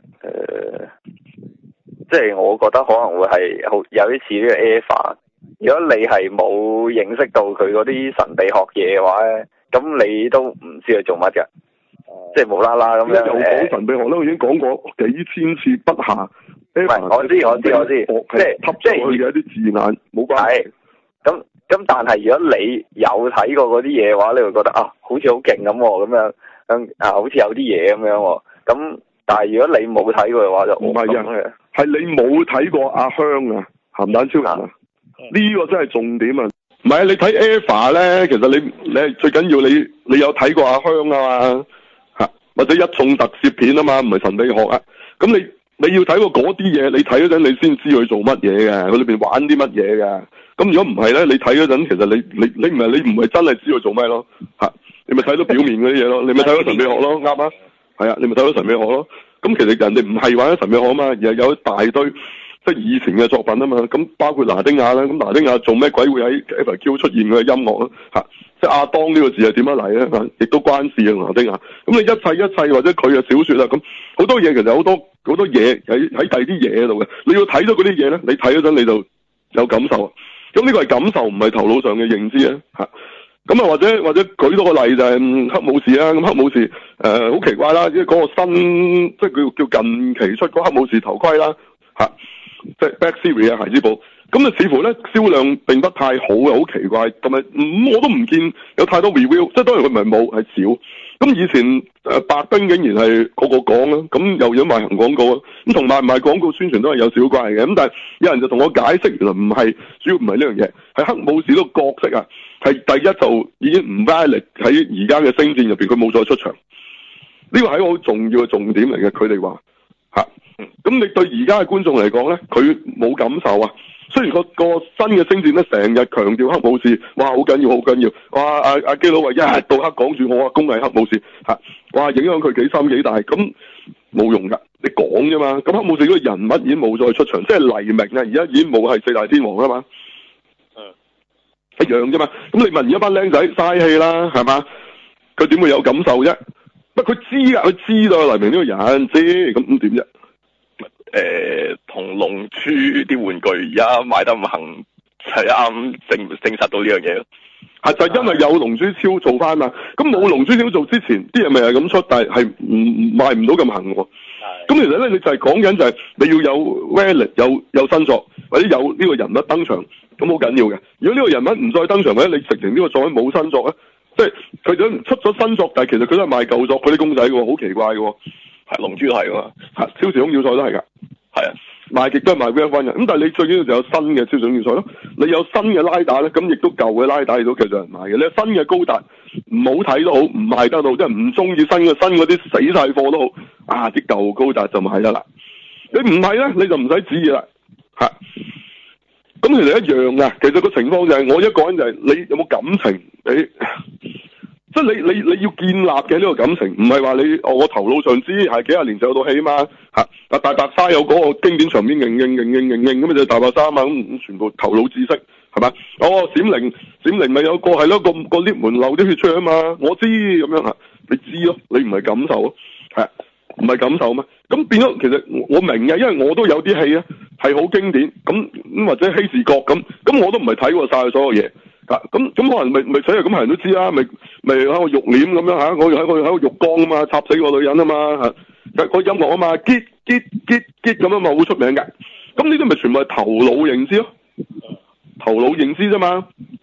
即係我覺得可能會係好有啲似呢個 EVA。如果你係冇認識到佢嗰啲神秘學嘢嘅話咧，咁你都唔知佢做乜嘅，即係無啦啦咁樣。 又講神秘學咧，我已經講過幾千次不下。 唔係，我知，即係吸咗佢嘅一啲字眼，冇關係。 咁但係如果你有睇過嗰啲嘢嘅話，你會覺得好似好勁咁樣，好似有啲嘢咁樣。咁但係如果你冇睇過嘅話，就唔係嘅，係你冇睇過阿香鹹蛋超人啊！呢個真係重點啊！唔係你睇 EVA 咧，其實你係最緊要你有睇過阿香啊嘛，或者一眾特攝片啊嘛，唔係神秘學啊。咁你要睇過嗰啲嘢，你睇嗰陣你先知佢做乜嘢嘅，佢裏邊玩啲乜嘢嘅。咁如果唔係咧，你睇嗰陣其實你唔係真係知佢做咩咯，你咪睇到表面嗰啲嘢咯，你咪睇到神秘學咯，啱啊，係啊，你咪睇到神秘學咯。咁其實人哋唔係玩緊神秘學啊嘛，而係有一大堆。即係以前嘅作品啊嘛，咁包括拿丁亞啦，咁拿丁亞做咩鬼會喺 FQ 出現佢嘅音樂即係亞當呢個字係點樣嚟咧？亦都關事啊拿丁亞。咁你一切或者佢嘅小說啊，咁好多嘢其實好多嘢喺第二啲嘢度嘅。你要睇到嗰啲嘢咧，你睇嗰陣你就有感受啊。咁呢個係感受，唔係頭腦上嘅認知啊。咁或者舉多個例就係黑武士啊。咁黑武士好奇怪啦，因為嗰個新即係叫近期出嗰黑武士頭盔啦即係 Black Series 孩之寶，咁似乎咧銷量並不太好啊，好奇怪，同埋我都唔見有太多 review， 即係當然佢唔係冇，係少。咁以前白冰竟然係個講啦，咁又有賣行廣告啊，咁同埋唔係廣告宣傳都係有少怪嘅。咁但係有人就同我解釋，原來唔係，主要唔係呢樣嘢，係黑武士呢個角色啊，係第一就已經唔 valid 喺而家嘅星戰入邊，佢冇再出場。呢個係一個好重要嘅重點嚟嘅，佢哋話咁你對而家嘅觀眾嚟講咧，佢冇感受啊。雖然個新嘅星戰咧，成日強調黑武士，哇好緊要好緊要，哇阿基佬話一日到黑講住我阿公係黑武士哇影響佢幾深幾大，咁冇用噶，你講啫嘛。咁黑武士嗰個人物已經冇再出場，即係黎明啊，而家已經冇係四大天王啦嘛，一樣啫嘛。咁你問而家班僆仔嘥氣啦，係嘛？佢點會有感受啫？不過佢知噶，佢知道黎明呢個人知，咁點啫？ 同龍珠啲玩具而家賣得唔行，係啱證實到呢樣嘢咯。 係就係因為有龍珠超做翻嘛，咁冇龍珠超做之前，啲人咪係咁出，但係賣唔到咁行喎。咁其實咧，你就係講緊就係你要有 value 有新作，或者有呢個人物登場，咁好緊要嘅。如果呢個人物唔再登場，或者你直情呢個作品冇新作咧，即係佢都出咗新作，但係其實佢都係賣舊作嗰啲公仔嘅，好奇怪嘅。 係龍珠都係㗎， 超時空要塞都係㗎， 係啊， 賣極都係賣 V1 嘅。咁但係你最緊要就有新嘅超時空要塞咯，你有新嘅拉打咧，咁亦都舊嘅拉打亦都繼續有人買嘅。你有新嘅高達唔好睇都好，唔賣得到，即係唔中意新嗰啲死晒貨都好，啲舊高達就買得啦。你唔係咧，你就唔使旨意啦，咁其實一樣㗎。其實個情況就係我一個人就係你有冇感情，即係你要建立嘅呢個感情，唔係話我頭腦上知係幾廿年就有套戲啊嘛，大白鯊有嗰個經典場面，咁就大白鯊啊嘛，咁全部頭腦知識係嘛？閃靈咪有個係咯，個 lift 門漏啲血出去啊嘛，我知咁樣你知咯，你唔係感受咯，唔係感受嘛？咁變咗其實我明嘅，因為我都有啲戲咧係好經典，咁或者希治閣咁我都唔係睇過晒所有嘢。咁可能咪所以咁係人都知啦，咪喺個肉簾咁樣我喺個浴缸啊嘛，插死個女人啊嘛個音樂啊嘛，結咁樣嘛，好出名㗎。咁呢啲咪全部係頭腦認知咯，頭腦認知啫嘛。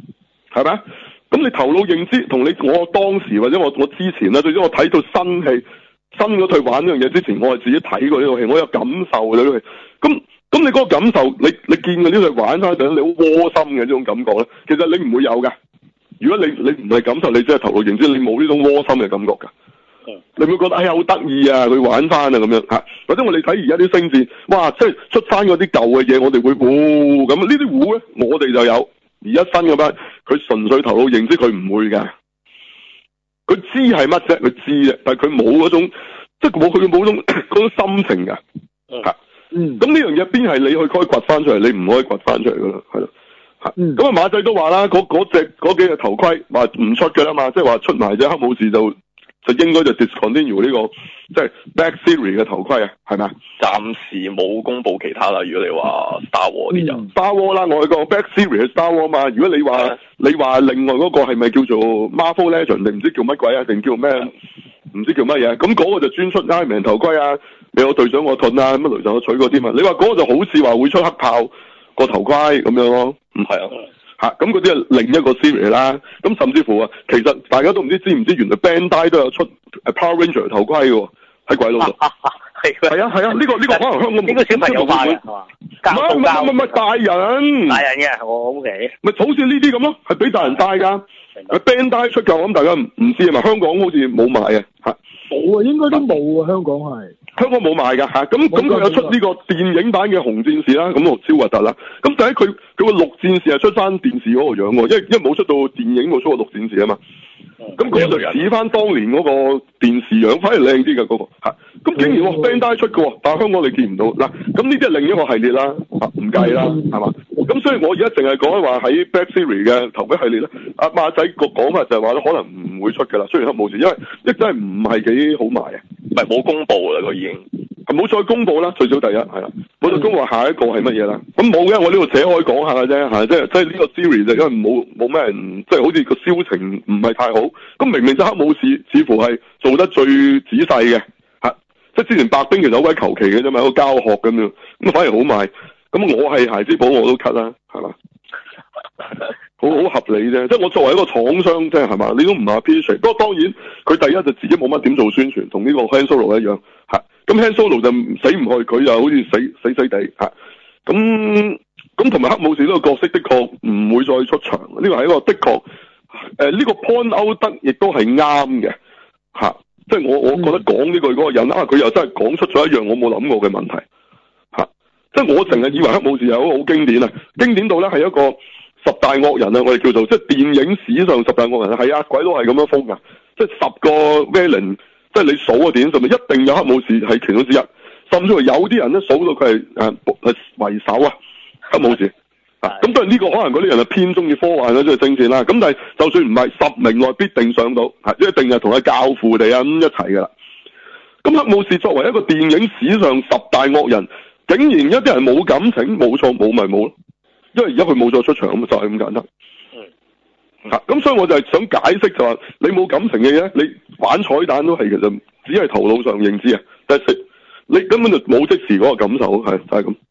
係咪？咁你頭腦認知同我當時或者我之前啦，最少我睇到新戲新嗰套玩呢樣嘢之前，我係自己睇過呢套戲，我有感受嘅呢套戲。咁你嗰個感受，你見過呢套玩翻上，你好窩心嘅呢種感覺咧，其實你唔會有㗎。如果你唔係感受，你只係頭腦認知，你冇呢種窩心嘅感覺㗎。你會覺得好得意啊，佢玩翻啊咁樣嚇，或者我哋睇而家啲星戰，哇，即係出翻嗰啲舊嘅嘢，我哋會咁呢啲糊咧，我哋就有。而家新嘅班，佢純粹頭腦認知，佢唔會㗎。佢知係乜啫？佢知嘅，但係佢冇嗰種，即係冇嗰種心情㗎。咁呢樣嘢邊係你去開掘翻出嚟？你唔可以掘翻出嚟㗎啦，係咯。咁啊馬仔都話啦，嗰幾隻頭盔話唔出㗎啦嘛，即係話出埋隻黑武士就應該就 discontinue 呢個即係 Black Series 嘅頭盔啊，係咪啊？ 暫時冇公佈其他啦。如果你話 Star Wars 啲人 ，Star Wars 啦，我係個 Black Series 係 Star Wars 嘛。如果你話另外嗰個係咪叫做 Marvel Legend 定唔知叫乜鬼啊？定叫咩？唔知叫乜嘢？咁嗰個就專出 Iron Man 頭盔啊！你有隊長我盾啊，乜雷神我取過啲嘛？你話嗰個就好似話會出黑豹個頭盔咁樣咯，唔係啊？咁嗰啲係另一個 series 啦，咁甚至乎啊，其實大家都唔知唔知，原來 Bandai 都有出 Power Ranger 頭盔嘅，喺鬼佬度。係啊，呢個可能香港應該小朋友化嘅係嘛？ 唔係大人嘅，我 OK。 咪好似呢啲咁咯，係俾大人戴㗎。Bandai 出㗎，我諗大家唔知啊嘛，香港好似冇買啊嚇。 冇啊，應該都冇啊，香港係。香港冇賣㗎嚇，咁佢有出呢個電影版嘅紅戰士啦，咁超核突啦。咁但係佢個綠戰士係出翻電視嗰個樣喎，因為冇出到電影冇出過綠戰士啊嘛。咁嗰就似翻當年嗰個電視樣，反而靚啲嘅嗰個嚇。咁竟然Bandai 出嘅喎，但係香港你見唔到嗱。咁呢啲係另一個系列啦，唔計啦，係嘛？咁所以我而家淨係講話喺 Black Series 嘅頭盔系列咧，阿馬仔個講法就係話咧，可能唔會出㗎啦。雖然黑武士，因為真係唔係幾好賣啊， 唔係冇公佈啦，佢已經係冇再公佈啦。最少第一係啦，冇再公佈下一個係乜嘢啦。咁冇嘅，我呢度扯開講下嘅啫嚇，即係呢個 series 就因為冇咩人，即係好似個銷情唔係太好。咁明明就黑武士似乎係做得最仔細嘅嚇，即係之前白兵其實好鬼求其嘅啫嘛，一個膠殼咁樣，咁反而好賣。咁我係孩之寶我都 cut 啦，係嘛？好合理啫，即係我作為一個廠商，即係係嘛，你都唔係 appreciate。不過當然佢第一就自己冇乜點做宣傳，同呢個 Han Solo 一樣嚇。咁 Han Solo 就死唔去，佢又好似死地嚇。咁同埋黑武士呢個角色的確唔會再出場，呢個係一個的確呢個 point out 得亦都係啱嘅嚇。即係我覺得講呢句嗰個人佢又真係講出咗一樣我冇諗過嘅問題嚇。即係我成日以為黑武士係好經典啊，經典到咧係一個十大惡人啊，我哋叫做即係電影史上十大惡人係啊，鬼佬係咁樣封噶，即係10個 villain，即係你數個電影上面一定有黑武士係其中之一，甚至乎有啲人咧數到佢係為首啊，黑武士啊，咁當然呢個可能嗰啲人係偏中意科幻啦，即係正線啦，咁但係就算唔係10名內必定上到，一定係同佢教父哋啊咁一齊噶啦。咁黑武士作為一個電影史上10大惡人，竟然一啲人冇感情，冇錯冇咪冇咯。因為而家佢冇再出場咁就係咁簡單。咁所以我就係想解釋就話，你冇感情嘅嘢，你玩彩蛋都係其實只係頭腦上認知啊，但係你根本就冇即時嗰個感受，係就係咁。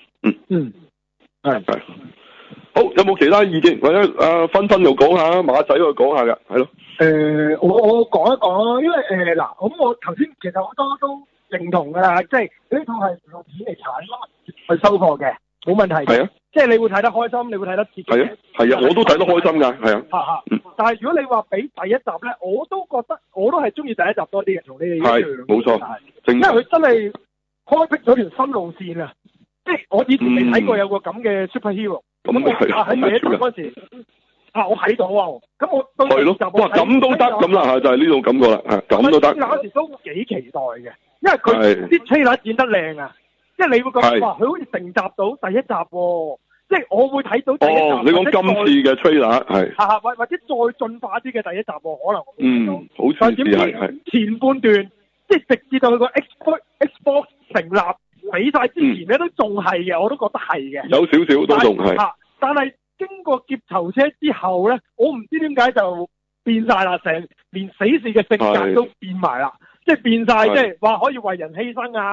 係。好，有冇其他意見？或者芬芬又講下，馬仔又講下㗎，係咯。 我講一講，因為嗱，咁我頭先其實好多都認同㗎啦，即係呢套係用錢嚟產咯，去收貨嘅，冇問題。係啊。即係你會睇得開心，你會睇得刺激。係啊，我都睇得開心㗎，係啊。但係如果你話俾第一集咧，我都覺得我都係中意第一集多啲嘅，同你哋一樣。冇錯。因為佢真係開闢咗條新路線啊！即係我以前未睇過有個咁嘅 superhero。咁我喺第一集嗰時，我睇到啊！咁我到第二集哇，咁都得咁啦嚇，就係呢種感覺啦嚇，咁都得。嗰時都幾期待嘅，因為佢啲 trailer 剪得靚啊！即係你會覺得哇，佢好似承襲到第一集喎，即係我會睇到第一集。你講今次嘅 trailer 係或者再進化啲嘅第一集喎，可能好似係前半段，即係直至到佢個 Xbox 成立俾晒之前咧，都仲係嘅，我都覺得係嘅。有少少都仲係。但係經過劫囚車之後咧，我唔知點解就變晒啦，連死侍嘅性格都變埋啦，即係變晒，即係話可以為人犧牲啊！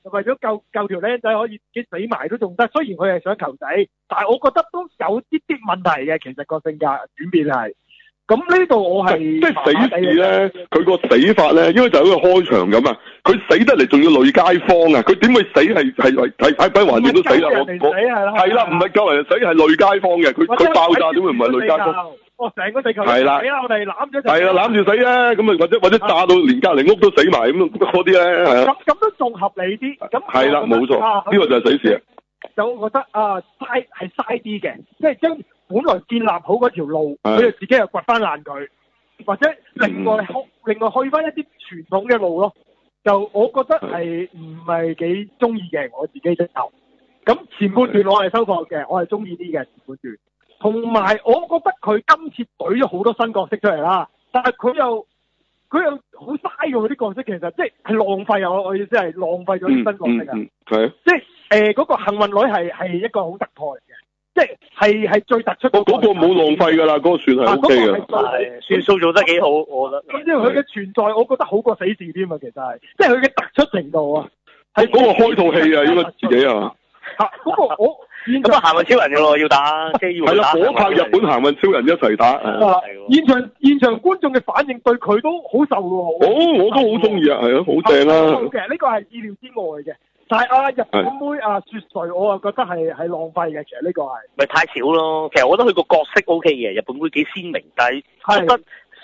為咗救條僆仔可以自己死埋都仲得。雖然佢係想求死，但係我覺得都有啲問題嘅。其實個性格轉變係。咁呢度我係即係死事咧，佢個死法咧，應該就係一個開場咁啊！佢死得嚟仲要累街坊啊！佢點會死係喺橫掂都死啦！係啦，唔係救人死係累街坊嘅，佢爆炸點會唔係累街坊？ 哦，成個地球係啦，我哋攬咗係啦，攬住死啊！咁啊，或者炸到連隔離屋都死埋咁嗰啲咧係啊！ 咁都仲合理啲。咁係啦，冇錯，呢個就係死事啊！ 就我覺得嘥啲嘅，即係將本來建立好嗰條路，佢就自己又掘翻爛佢，或者另外去翻一啲傳統嘅路咯。就我覺得係唔係幾中意嘅，我自己直頭。咁前半段我係收貨嘅，我係中意啲嘅前半段。同埋我覺得佢今次懟咗好多新角色出嚟啦，但係佢又好嘥嘅啲角色，其實即係浪費啊！我意思係浪費咗啲新角色啊。係即係嗰個幸運女係一個好突破嚟嘅，即係最突出。 嗰個冇浪費㗎啦，嗰個算係 OK 嘅， 算塑造得幾好，我覺得。 因為佢嘅存在，我覺得好過死侍添啊！其實係，即係佢嘅突出程度啊。 係嗰個開套戲啊，應該自己啊。 嗰個我。 咁啊，行運超人嘅咯，要打，即係要打。 係啦，火拍日本行運超人一齊打。 現場觀眾嘅反應對佢都好受喎。 我都好中意啊，係啊，好正啊。 其實呢個係意料之外嘅，但係日本妹雪穗，我啊覺得係浪費嘅。其實呢個係咪太少咯？其實我覺得佢個角色 OK 嘅，日本妹幾鮮明，但係覺得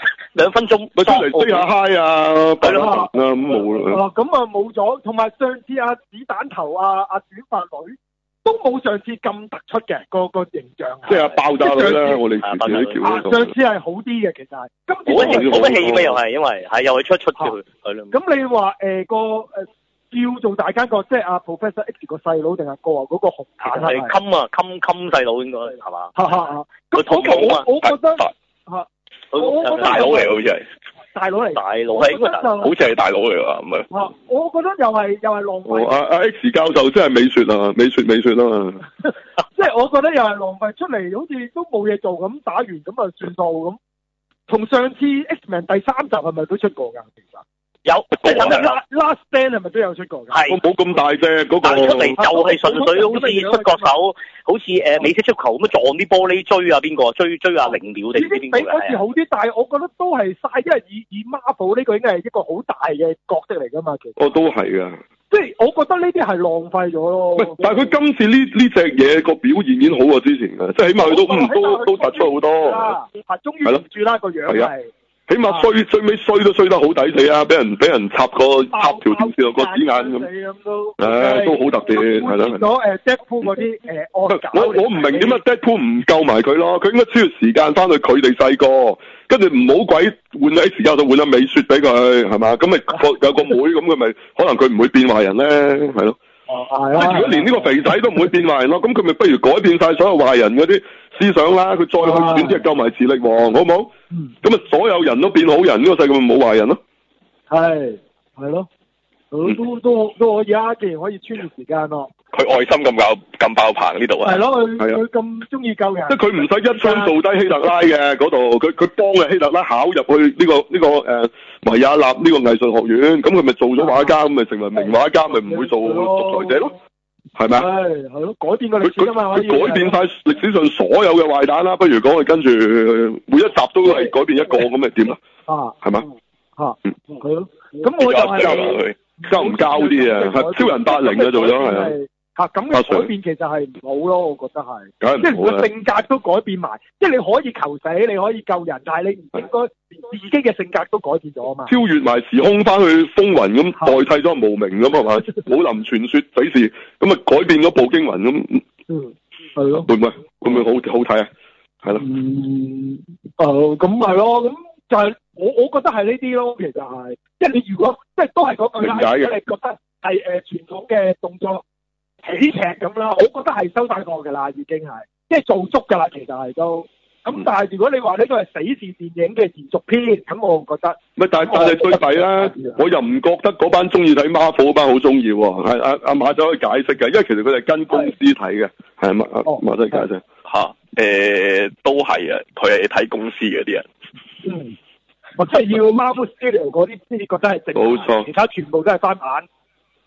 2分鐘咪出嚟飛下嗨啊，係咯，咁冇啦。 咁啊冇咗，同埋上次子彈頭短髮女。都冇上次咁突出嘅個形象， 即係爆炸女啦！我哋自己叫上次係好啲嘅，其實係今次冇乜戲咩？又係因為又係出嘅佢咯。 咁你話叫做大家個即係Professor X 個細佬定係嗰個紅毯係襟細佬應該係嘛？ 咁我覺得我大佬嚟好似係。 大佬嚟， 大佬係應該好似係大佬嚟㗎，唔係。 我覺得又係浪費。 阿 X 教授真係美雪啊，美雪啦。 即係我覺得又係浪費出嚟，好似都冇嘢做咁，打完咁啊算數咁。同上次 X-Men 第3集係咪都出過㗎？其實有，即係 Last Stand 係咪都有出過㗎？ 係。 冇咁大隻嗰個。 出嚟就係純粹好似出角手，好似美式足球咁樣撞啲玻璃追邊個？追0秒定唔知邊個？ 比嗰次好啲，但係我覺得都係嘥，因為以 Marvel 呢個應該係一個好大嘅角色嚟㗎嘛，其實。 都係㗎。即係我覺得呢啲係浪費咗咯。 但係佢今次呢隻嘢個表現已經好過之前㗎，即係起碼佢都突出好多。 終於住啦個樣係。 起碼衰都衰得好抵死啊！俾人插條電視落個紙眼咁，都好特別係咯。 咗Deadpool 嗰啲我唔明點解 Deadpool 唔救埋佢咯？佢應該需要時間翻去佢哋細個，跟住唔好鬼換 X 教就換阿美雪俾佢係嘛？咁咪有個妹咁佢咪可能佢唔會變壞人咧係咯。即係如果連呢個肥仔都唔會變壞人咯，咁佢咪不如改變晒所有壞人嗰啲思想啦，佢再去選啲救埋磁力王，好唔好？咁啊，所有人都變好人，呢個世界咪冇壞人咯。係咯，都可以啊！既然可以穿越時間咯。 佢愛心咁爆棚呢度啊！ 係咯，佢咁中意救人。 即係佢唔使一槍做低希特拉嘅嗰度，佢幫嘅希特拉考入去呢個維也納呢個藝術學院，咁佢咪做咗畫家，咁咪成為名畫家，咪唔會做獨裁者咯？係咪啊？係咯，改變個歷史啊嘛！佢改變晒歷史上所有嘅壞蛋啦，不如講佢跟住每一集都係改變一個咁，咪點啊？係嘛？係咯，咁我就係交唔交啲啊？超人80啊，做咗係啊。 咁嘅改變其實係唔好咯，我覺得係，即係個性格都改變埋，即係你可以求死，你可以救人，但係你唔應該連自己嘅性格都改變咗啊嘛。超越埋時空翻去風雲咁，代替咗無名咁係嘛？武林傳說死士咁啊，改變咗步驚雲咁。係咯。會唔會好睇啊？係咯。咁係咯，咁就係我覺得係呢啲咯，其實係，即係你如果即係都係嗰句啦，如果你覺得係傳統嘅動作喜劇咁啦，我覺得係收晒過㗎啦，已經係，即係做足㗎啦，其實係都。咁但係如果你話呢個係死侍電影嘅延續篇，咁我覺得。但係對比啦，我又唔覺得嗰班中意睇 Marvel 嗰班好中意喎。係阿馬仔可以解釋嘅，因為其實佢哋跟公司睇嘅，係馬仔解釋嚇。都係啊，佢係睇公司嗰啲人。 我即係要 Marvel Studio 嗰啲先至覺得係正。冇錯，其他全部都係翻版。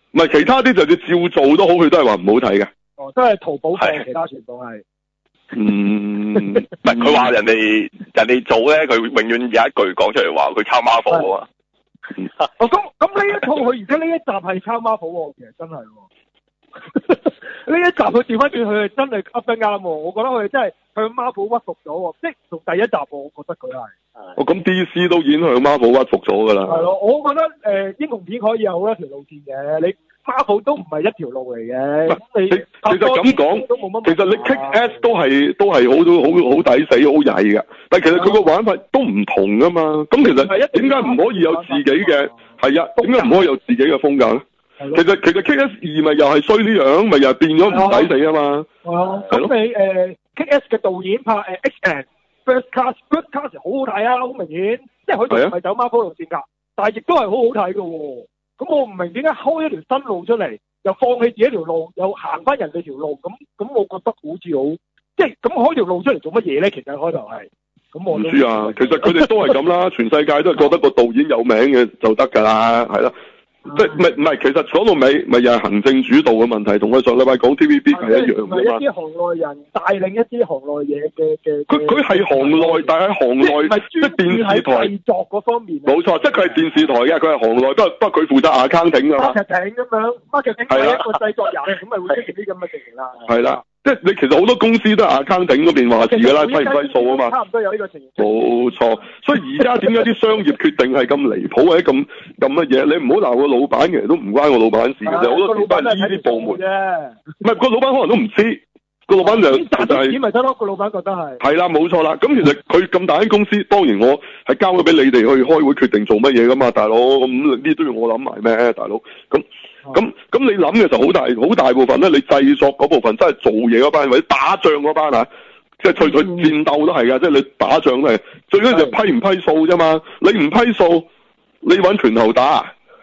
唔係其他啲就算照做都好，佢都係話唔好睇嘅。 哦，都係淘寶嘅，其他全部係。 唔係佢話人哋做咧，佢永遠有一句講出嚟話佢抄 Marvel 啊。 哦，咁呢一套佢而家呢一集係抄 Marvel 喎，其實真係喎。呢一集佢調翻轉，佢係真係噏得啱喎。我覺得佢哋真係向 Marvel 屈服咗喎，即係從第一集我覺得佢係。 哦，咁 DC 都已經向 Marvel 屈服咗㗎啦。 係咯，我覺得英雄片可以有好多條路線嘅，你 Marvel 都唔係一條路嚟嘅。你其實咁講，其實你 Kick-Ass 都係好抵死，好曳㗎。但係其實佢個玩法都唔同㗎嘛。咁其實點解唔可以有自己嘅？係啊，點解唔可以有自己嘅風格咧？其實 Kick-Ass 2咪又係衰呢樣，咪又係變咗唔抵死啊嘛。 咁你Kick-Ass 嘅導演拍X-Men First Class 好好睇啊，好明顯，即係佢哋唔係走 Marvel 路線㗎，但係亦都係好好睇㗎喎。咁我唔明點解開一條新路出嚟，又放棄自己條路，又行翻人哋條路，咁我覺得好似好，即係咁開條路出嚟做乜嘢咧？其實開頭係，咁我唔知啊。其實佢哋都係咁啦，全世界都係覺得個導演有名嘅就得㗎啦，係啦。即係唔係？其實講到尾，咪又係行政主導嘅問題，同我上禮拜講 TVB 係一樣㗎嘛。 唔係一啲行內人帶領一啲行內嘢嘅。 佢係行內，但係行內即係電視台製作嗰方面。 冇錯，即係佢係電視台嘅，佢係行內，不過佢負責 accounting 㗎嘛。 marketing 咁樣，marketing係一個製作人，咁咪會出現啲咁嘅情形啦。 係啦。即係你其實好多公司都係 accounting 嗰邊話事㗎啦，批唔批數啊嘛。 差唔多有呢個情形。 冇錯，所以而家點解啲商業決定係咁離譜或者咁乜嘢？你唔好鬧個老闆，其實都唔關個老闆事嘅，好多時都係呢啲部門啫。唔係個老闆可能都唔知，個老闆就係錢咪得咯。個老闆覺得係。係啦，冇錯啦。咁其實佢咁大間公司，當然我係交咗俾你哋去開會決定做乜嘢㗎嘛，大佬。咁呢啲都要我諗埋咩，大佬？咁你諗嘅就好大部分咧，你製作嗰部分真係做嘢嗰班或者打仗嗰班啊，即係佢戰鬥都係噶，即係你打仗都係最緊要就批唔批數啫嘛。你唔批數，你揾拳頭打，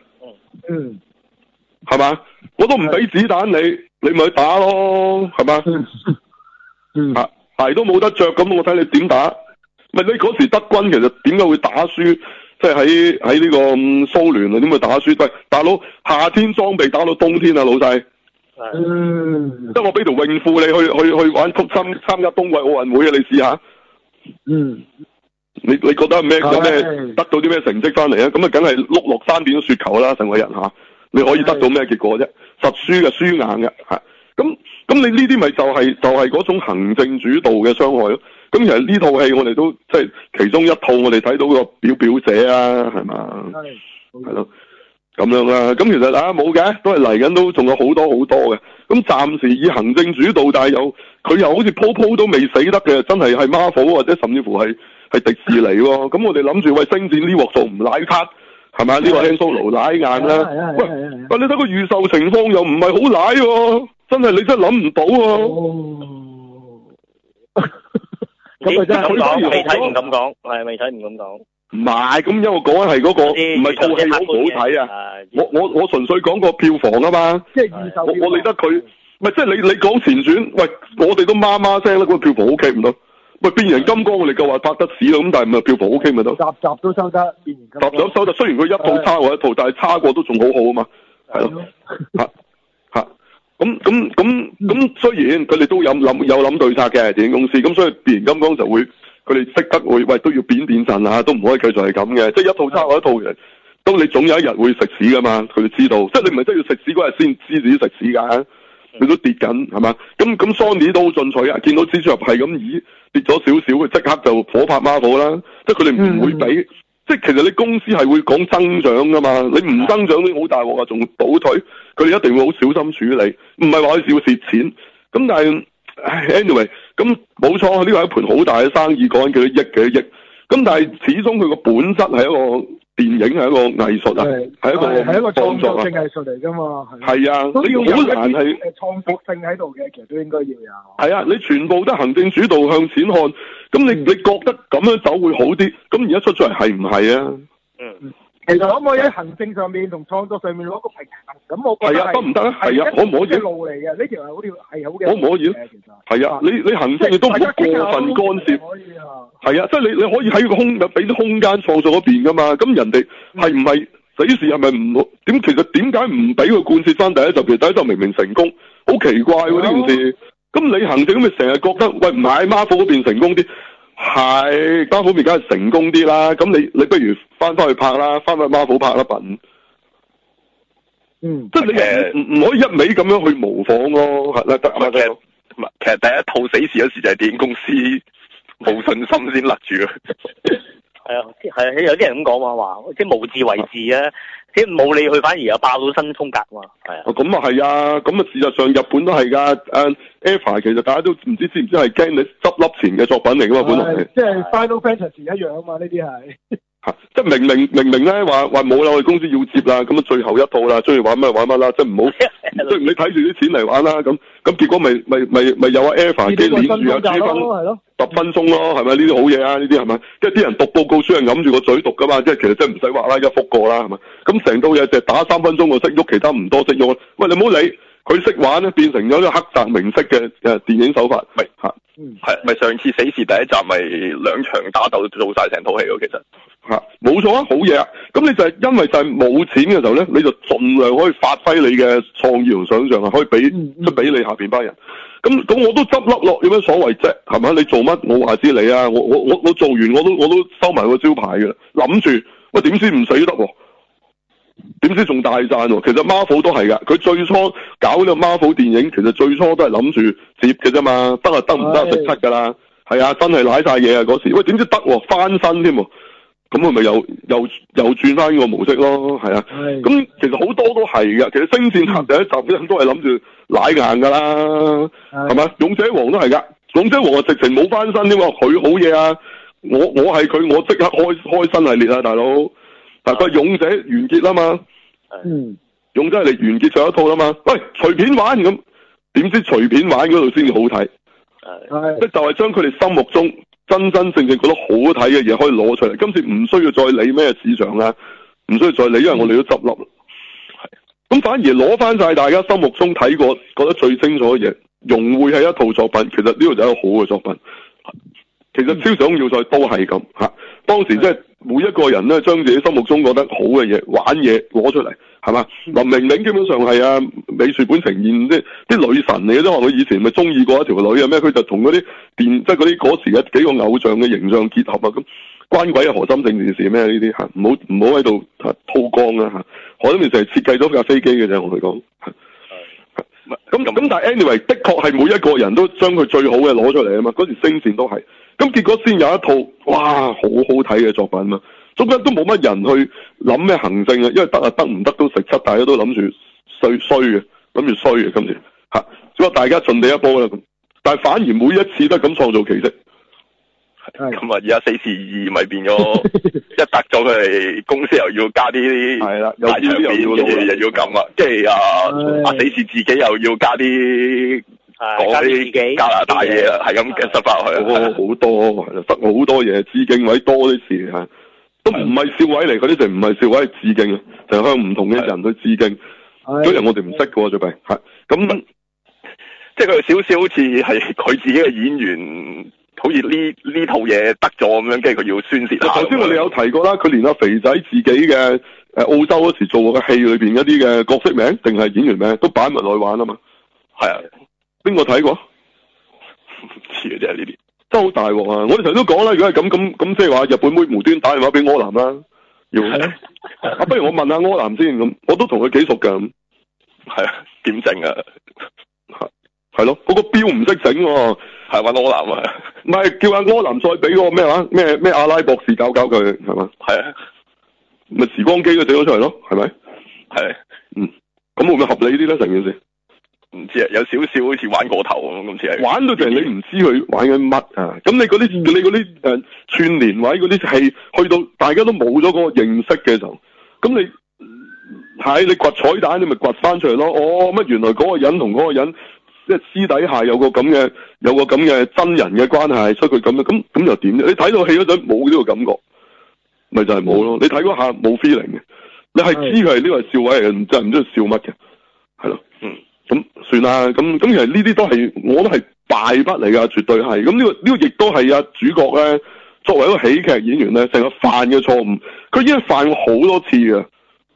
係嘛？我都唔俾子彈你咪去打咯，係嘛？鞋都冇得着，咁我睇你點打？咪你嗰時德軍其實點解會打輸？即係喺呢個蘇聯啊，點會打輸？喂，大佬，夏天裝備打到冬天啊，老細。即係我俾條泳褲你去玩參加冬季奧運會啊，你試下。你覺得咩有咩得到啲咩成績翻嚟啊？咁啊，梗係碌落山變咗雪球啦，成個人吓。你可以得到咩結果啫？實輸嘅，輸硬嘅吓。咁你呢啲咪就係嗰種行政主導嘅傷害咯。咁其實呢套戲我哋都即係其中一套，我哋睇到個表姐啊，係嘛？係咯，咁樣啦。咁其實冇嘅，都係嚟緊，都仲有好多好多嘅。咁暫時以行政主導，但係佢又好似鋪都未死得嘅，真係 Marvel 或者甚至乎係迪士尼喎。咁我哋諗住喂星戰呢鑊做唔奶卡，係咪？呢個 Han Solo 奶硬啦。喂，你睇個預售情況又唔係好奶喎，真係你真係諗唔到喎。 咁佢真係未睇唔敢講，係未睇唔敢講。 唔係，咁因為講緊係嗰個唔係套戲好唔好睇啊！我純粹講個票房啊嘛。即係預售。我理得佢，唔係即係你講前傳，喂，我哋都媽媽聲啦，嗰個票房 OK 唔得？喂，變形金剛我哋夠話拍得屎啦，咁但係唔係票房 OK 咪得？集都收得，變形金剛。集收得，雖然佢一套差過一套，但係差過都仲好好啊嘛。係咯。咁雖然佢哋都有諗對策嘅電影公司，咁所以變形金剛就會佢哋識得會喂都要變陣啊，都唔可以繼續係咁嘅，即係一套差過一套嘅，都你總有一日會食屎噶嘛，佢哋知道，即係你唔係真係要食屎嗰日先知自己食屎噶，佢都跌緊係嘛，咁 Sony 都好進取啊，見到蜘蛛俠係咁跌咗少少，佢即刻就火拍 Marvel 啦，即係佢哋唔會俾。即係其實你公司係會講增長噶嘛，你唔增長都好大鑊啊，仲倒退，佢哋一定會好小心處理，唔係話佢少蝕錢。咁但係，anyway，咁冇錯，呢個係一盤好大嘅生意，講緊幾多億。咁但係始終佢個本質係一個電影，係一個藝術啊，係一個創作性藝術嚟噶嘛。係啊，你好難係創作性喺度嘅，其實都應該要有。係啊，你全部都行政主導向錢看，咁你覺得咁樣走會好啲？咁而家出咗嚟係唔係啊？其實可唔可以喺行政上面同創作上面攞個平衡？咁我覺得係得唔得啊？係啊，可唔可以？路嚟嘅呢條係好條係好嘅。可唔可以？係啊，你行政你都唔好過分干涉。可以啊。係啊，即係你可以喺個俾啲空間創作嗰邊噶嘛？咁人哋係唔係死侍係咪唔好？其實點解唔俾佢貫徹翻第一集？其實第一集明明成功，好奇怪喎呢件事。咁你行政咁咪成日覺得喂唔係 Marvel 嗰邊成功啲，係 Marvel 嗰邊梗係成功啲啦。咁你不如翻去拍啦，翻去 Marvel 拍啦笨。即係你唔可以一味咁樣去模仿咯，係啦。 其實第一套死侍嗰時就係電影公司冇信心先勒住啊。 係啊，有啲人咁講話即係無自為治啊，即係冇理佢反而又爆到新風格嘛。係啊。 咁啊係啊，咁啊事實上日本都係㗎。Eva 其實大家都唔知唔知係驚你執笠前嘅作品嚟㗎嘛，本來係。 即係 Final Fantasy 一樣啊嘛，呢啲係。 即係明明咧話冇啦，我哋公司要接啦，咁啊最後一套啦，中意玩乜玩乜啦，即係唔好，即係你睇住啲錢嚟玩啦，咁結果咪有阿 Eva 嘅鏈住啊，10分鐘咯，係咪呢啲好嘢啊？呢啲係咪？即係啲人讀報告書係揞住個嘴讀噶嘛，即係其實真係唔使畫啦，一幅過啦，係咪？咁成套嘢就係打3分鐘就識喐，其他唔多識喐。喂，你唔好理佢識玩咧，變成咗一個黑澤明式嘅電影手法， 咪上次死侍第一集咪2場打鬥做晒成套戲咯，其實。 冇錯啊，好嘢啊！咁你就係因為就係冇錢嘅時候咧，你就盡量可以發揮你嘅創意同想象啊，可以俾你下邊班人。咁我都執笠落，有咩所謂啫？係咪？你做乜我話知你啊？我做完我都收埋個招牌嘅啦，諗住喂點知唔死得喎？點知仲大讚喎？其實 Marvel 都係噶，佢最初搞呢個 Marvel 電影，其實最初都係諗住接嘅啫嘛，得唔得食七噶啦？係啊，真係瀨晒嘢啊嗰時，喂點知得喎？翻身添喎！咁佢咪又轉翻呢個模式咯，係啊。咁其實好多都係嘅，其實星戰俠第一集都係諗住奶硬噶啦，係咪？勇者王都係噶，勇者王啊直情冇翻身添喎，佢好嘢啊！我係佢，我即刻開新系列啊，大佬。但係佢勇者完結啦嘛，勇者係完結上一套啦嘛。喂，隨便玩咁，點知隨便玩嗰度先至好睇？即就係將佢哋心目中真正覺得好睇嘅嘢可以攞出嚟，今次唔需要再理咩市場啦，唔需要再理，因為我哋都執笠。咁反而攞翻晒大家心目中睇過覺得最清楚嘅嘢，融匯係一套作品。其實呢個就係一個好嘅作品。其實超時空要塞都係咁吓，當時即係每一個人咧，將自己心目中覺得好嘅嘢、玩嘢攞出嚟，係嘛？林玲玲基本上係美術本呈現啲女神嚟嘅啫，話佢以前咪中意過一條女啊咩？佢就同嗰啲即係嗰啲嗰時嘅幾個偶像嘅形象結合啊，咁關鬼啊何心正件事咩？呢啲吓，唔好喺度吐光啊吓，何心正就係設計咗架飛機嘅啫，我同你講。咁但係 anyway 的確係每一個人都將佢最好嘅攞出嚟啊嘛，嗰時星戰都係，咁結果先有一套哇好好睇嘅作品啊嘛，中間都冇乜人去諗咩行政啊，因為得啊得唔得都食七，大家都諗住衰嘅，諗住衰嘅今次吓，只不過大家盡地一波啦咁，但係反而每一次都係咁創造奇蹟。 咁啊，而家死侍2咪變咗一得咗佢哋公司又要加啲係啦，大場面嘅嘢又要咁啊，即係阿死侍自己又要加啲講啲加拿大嘢啊，係咁塞翻落去好多塞好多嘢，致敬位多啲事吓，都唔係笑位嚟，嗰啲就唔係笑位，係致敬啊，就向唔同嘅人去致敬，嗰人我哋唔識嘅最弊係咁， 即係佢少少好似係佢自己嘅演員。好似呢套嘢得咗咁樣，跟住佢要宣泄。頭先我哋有提過啦，佢連阿肥仔自己嘅澳洲嗰時做過嘅戲裏邊一啲嘅角色名定係演員名都擺埋落去玩啊嘛。係啊，邊個睇過？唔知嘅啫呢啲，真係好大鑊啊！我哋頭先都講啦，如果係咁即係話日本妹無端打電話俾柯南啦，要不如我問下柯南先咁，我都同佢幾熟噶咁。係啊，點整啊？係咯，嗰個標唔識整喎。係揾柯南啊，唔係叫阿柯南再俾個咩話咩阿拉博士搞佢係嘛？係啊，咪時光機都整咗出嚟咯，係咪？係，咁會唔會合理啲咧？成件事唔知啊，有少少好似玩過頭咁，今次係玩到就係你唔知佢玩緊乜啊！咁你嗰啲串聯位嗰啲戲，去到大家都冇咗嗰個認識嘅時候，咁你你掘彩蛋，你咪掘翻出嚟咯。哦，乜原來嗰個人同嗰個人。即係私底下有個咁嘅真人嘅關係，所以佢咁咁又點啫？你睇到戲嗰陣冇呢個感覺，咪就係冇咯。你睇嗰下冇 feeling 嘅，你係知佢係呢個係笑位嚟嘅，唔知佢笑乜嘅，係咯。咁算啦。咁其實呢啲都係，我都係敗筆嚟噶，絕對係。咁呢個亦都係主角咧，作為一個喜劇演員咧，成日犯嘅錯誤，佢已經犯過好多次嘅。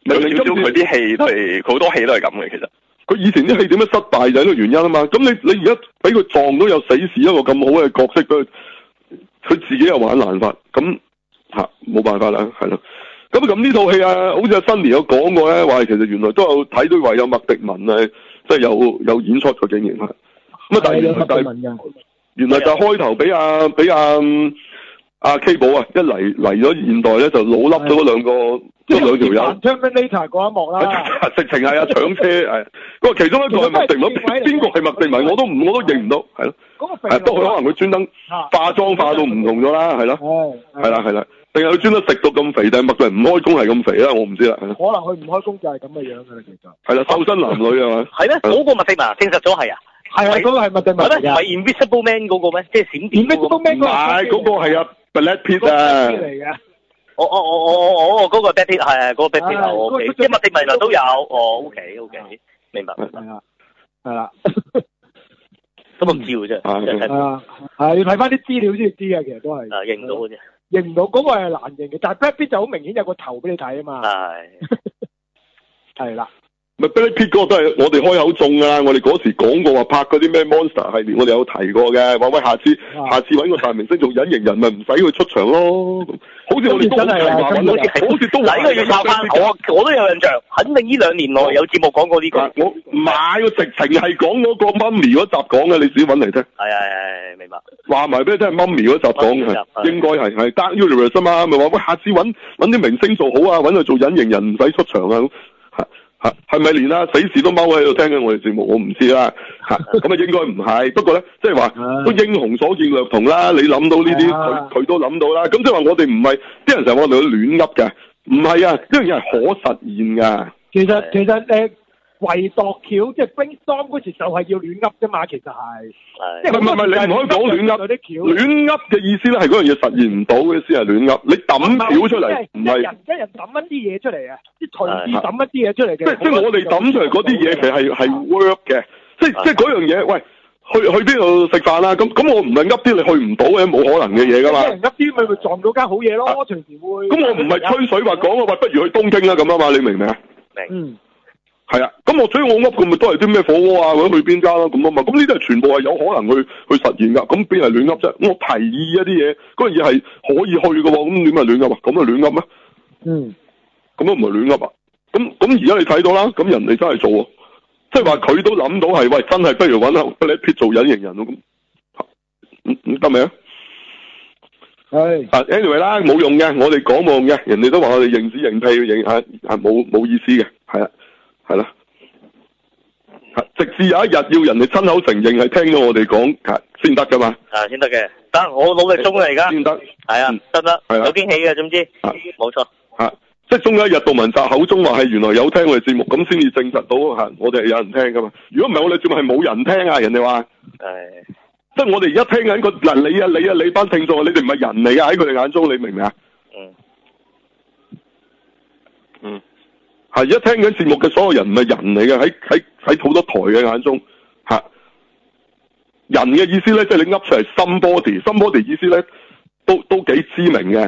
明明今次佢啲戲佢好多戲都係咁嘅，其實佢以前啲戲點樣失敗就係呢個原因啊嘛。咁你而家俾佢撞到有死侍一個咁好嘅角色俾佢自己又玩爛法，咁冇辦法啦，係咯。咁呢套戲啊，好似阿新年有講過咧，話其實原來都有睇到話有麥迪文啊，即係有演出嘅經驗啊。咁啊，但係原來就開頭俾阿 K 寶啊，一嚟咗現代咧就老笠咗兩條友。 Terminator 嗰一幕啦， 直情係搶車係。嗰個其中一個係麥迪文，邊個係麥迪文我都認唔到，係咯。不過可能佢專登化妝化到唔同咗啦，係咯。係啦。定係佢專登食到咁肥，定係麥迪文唔開工係咁肥啦，我唔知啦。可能佢唔開工就係咁嘅樣㗎啦，其實。係啦，瘦身男女係嘛？ 係咩？嗰個麥迪文證實咗係啊？ 係啊，嗰個係麥迪文。 係咩？唔係 Invisible Man 嗰個咩？即係閃電。 Invisible Man 嗰個係啊 Brad Pitt 啊。 嚟嘅。 嗰個 Brad Pitt 係嗰個 Brad Pitt 啊，即係麥迪文原來都有。OK，明白。 係啦。 咁唔知喎真係。 要睇翻啲資料先知嘅，其實都係。 認唔到嘅啫。 認唔到嗰個係難認嘅，但係 Brad Pitt 就好明顯有個頭俾你睇啊嘛。係啦。 咪 Brad Pitt 嗰個都係我哋開口中㗎啦，我哋嗰時講過話拍嗰啲咩 Monster 系列，我哋有提過嘅，話喂下次揾個大明星做隱形人咪唔使佢出場咯。好似我哋真係好似都嗱，呢個要抄翻我都有印象，肯定呢2年內有節目講過呢個。 我唔係，個直情係講嗰個媽咪嗰集講嘅，你自己揾嚟聽。 係，明白。 話埋俾你聽，媽咪嗰集講嘅，應該係 Dark Universe 啊嘛，咪話喂下次揾啲明星做好啊，揾佢做隱形人唔使出場啊。係咪連死士都踎喺度聽緊我哋節目？我唔知啦，咁啊應該唔係。不過咧，即係話都英雄所見略同啦。你諗到呢啲，佢都諗到啦。咁即係話我哋唔係啲人成日我哋去亂噏嘅，唔係啊，呢樣嘢係可實現㗎。其實圍度橋即係 brainstorm 嗰時就係要亂噏啫嘛，其實係。即係唔係，你唔可以講亂噏。亂噏嘅意思咧係嗰樣嘢實現唔到嘅先係亂噏。你抌橋出嚟，唔係一人抌一啲嘢出嚟啊！即係隨意抌一啲嘢出嚟嘅。 即係我哋抌出嚟嗰啲嘢其實係 work 嘅。即係嗰樣嘢，喂，去邊度食飯啦？咁我唔係噏啲你去唔到嘅冇可能嘅嘢㗎嘛。 一人噏啲咪撞到間好嘢咯，隨時會。 咁我唔係吹水話講啊，喂，不如去東京啦咁啊嘛，你明唔明啊？ 明。 係啊，所以我噏佢咪都係啲咩火鍋啊，或者去邊間啦咁啊嘛，咁呢啲係全部係有可能去實現噶，咁邊係亂噏啫？我提議一啲嘢，嗰樣嘢係可以去噶喎，咁點係亂噏啊？咁係亂噏咩？咁都唔係亂噏啊？咁而家你睇到啦，咁人哋真係做喎，即係話佢都諗到係，喂，真係不如揾下 Brad Pitt 做隱形人咯，咁得未啊？係anyway 啦，冇用嘅，我哋講冇用嘅，人哋都話我哋認屎認屁冇意思嘅，係啦，直至有一日要人哋親口承認係聽到我哋講先得噶嘛， 先得嘅，得我努力中啊而家， 先得，係啊， 得，有驚喜嘅，總之，冇錯， 即係終有一日杜汶澤口中話係原來有聽我哋節目，咁先至證實到我哋係有人聽噶嘛，如果唔係我哋節目係冇人聽啊，人哋話，即係我哋而家聽緊個嗱你班聽眾，你哋唔係人嚟啊，喺佢哋眼中你明唔明啊？係而家聽緊節目嘅所有人唔係人嚟嘅，喺好多台嘅眼中，人嘅意思咧，即係你噏出嚟 somebody 意思咧，都幾知名嘅，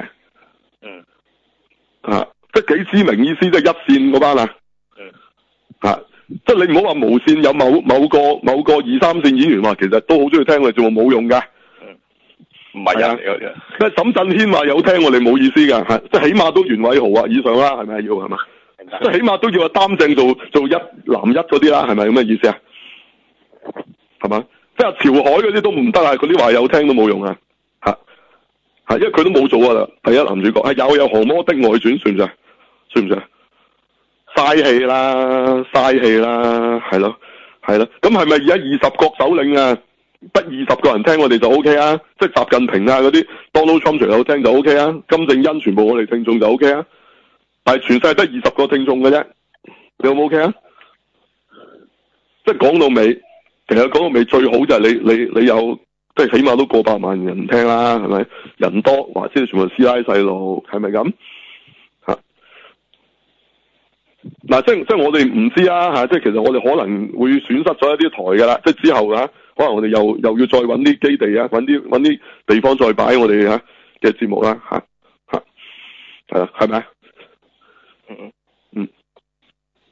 即係幾知名意思，即係一線嗰班即係你唔好話無線有某個2、3線演員話，其實都好中意聽我哋節目冇用噶，唔係啊，即係沈震軒話有聽我哋冇意思噶，即係起碼都袁偉豪啊以上啦，係咪要係嘛？即係起碼都要話擔正做一男一嗰啲啦，係咪咁嘅意思啊？係嘛？即係潮海嗰啲都唔得啊！嗰啲話有聽都冇用啊！因為佢都冇做啊！第一男主角係有《降魔的外傳》算唔算？嘥氣啦，係咯。咁係咪而家20國首領啊？得20個人聽我哋就 OK 啊？即係習近平啊嗰啲 Donald Trump 除有聽就 OK 啊？金正恩全部我哋聽眾就 OK 啊？但係全世界得20個聽眾嘅啫，你有冇 OK 啊？即係講到尾，其實講到尾最好就係你有，即係起碼都過百萬人聽啦，係咪？人多，或者全部師奶細路，係咪咁？嗱，即係我哋唔知啊，即係其實我哋可能會損失咗一啲台噶啦，即係之後可能我哋又要再揾啲基地啊，揾啲地方再擺我哋嘅節目啦，係啦，係咪？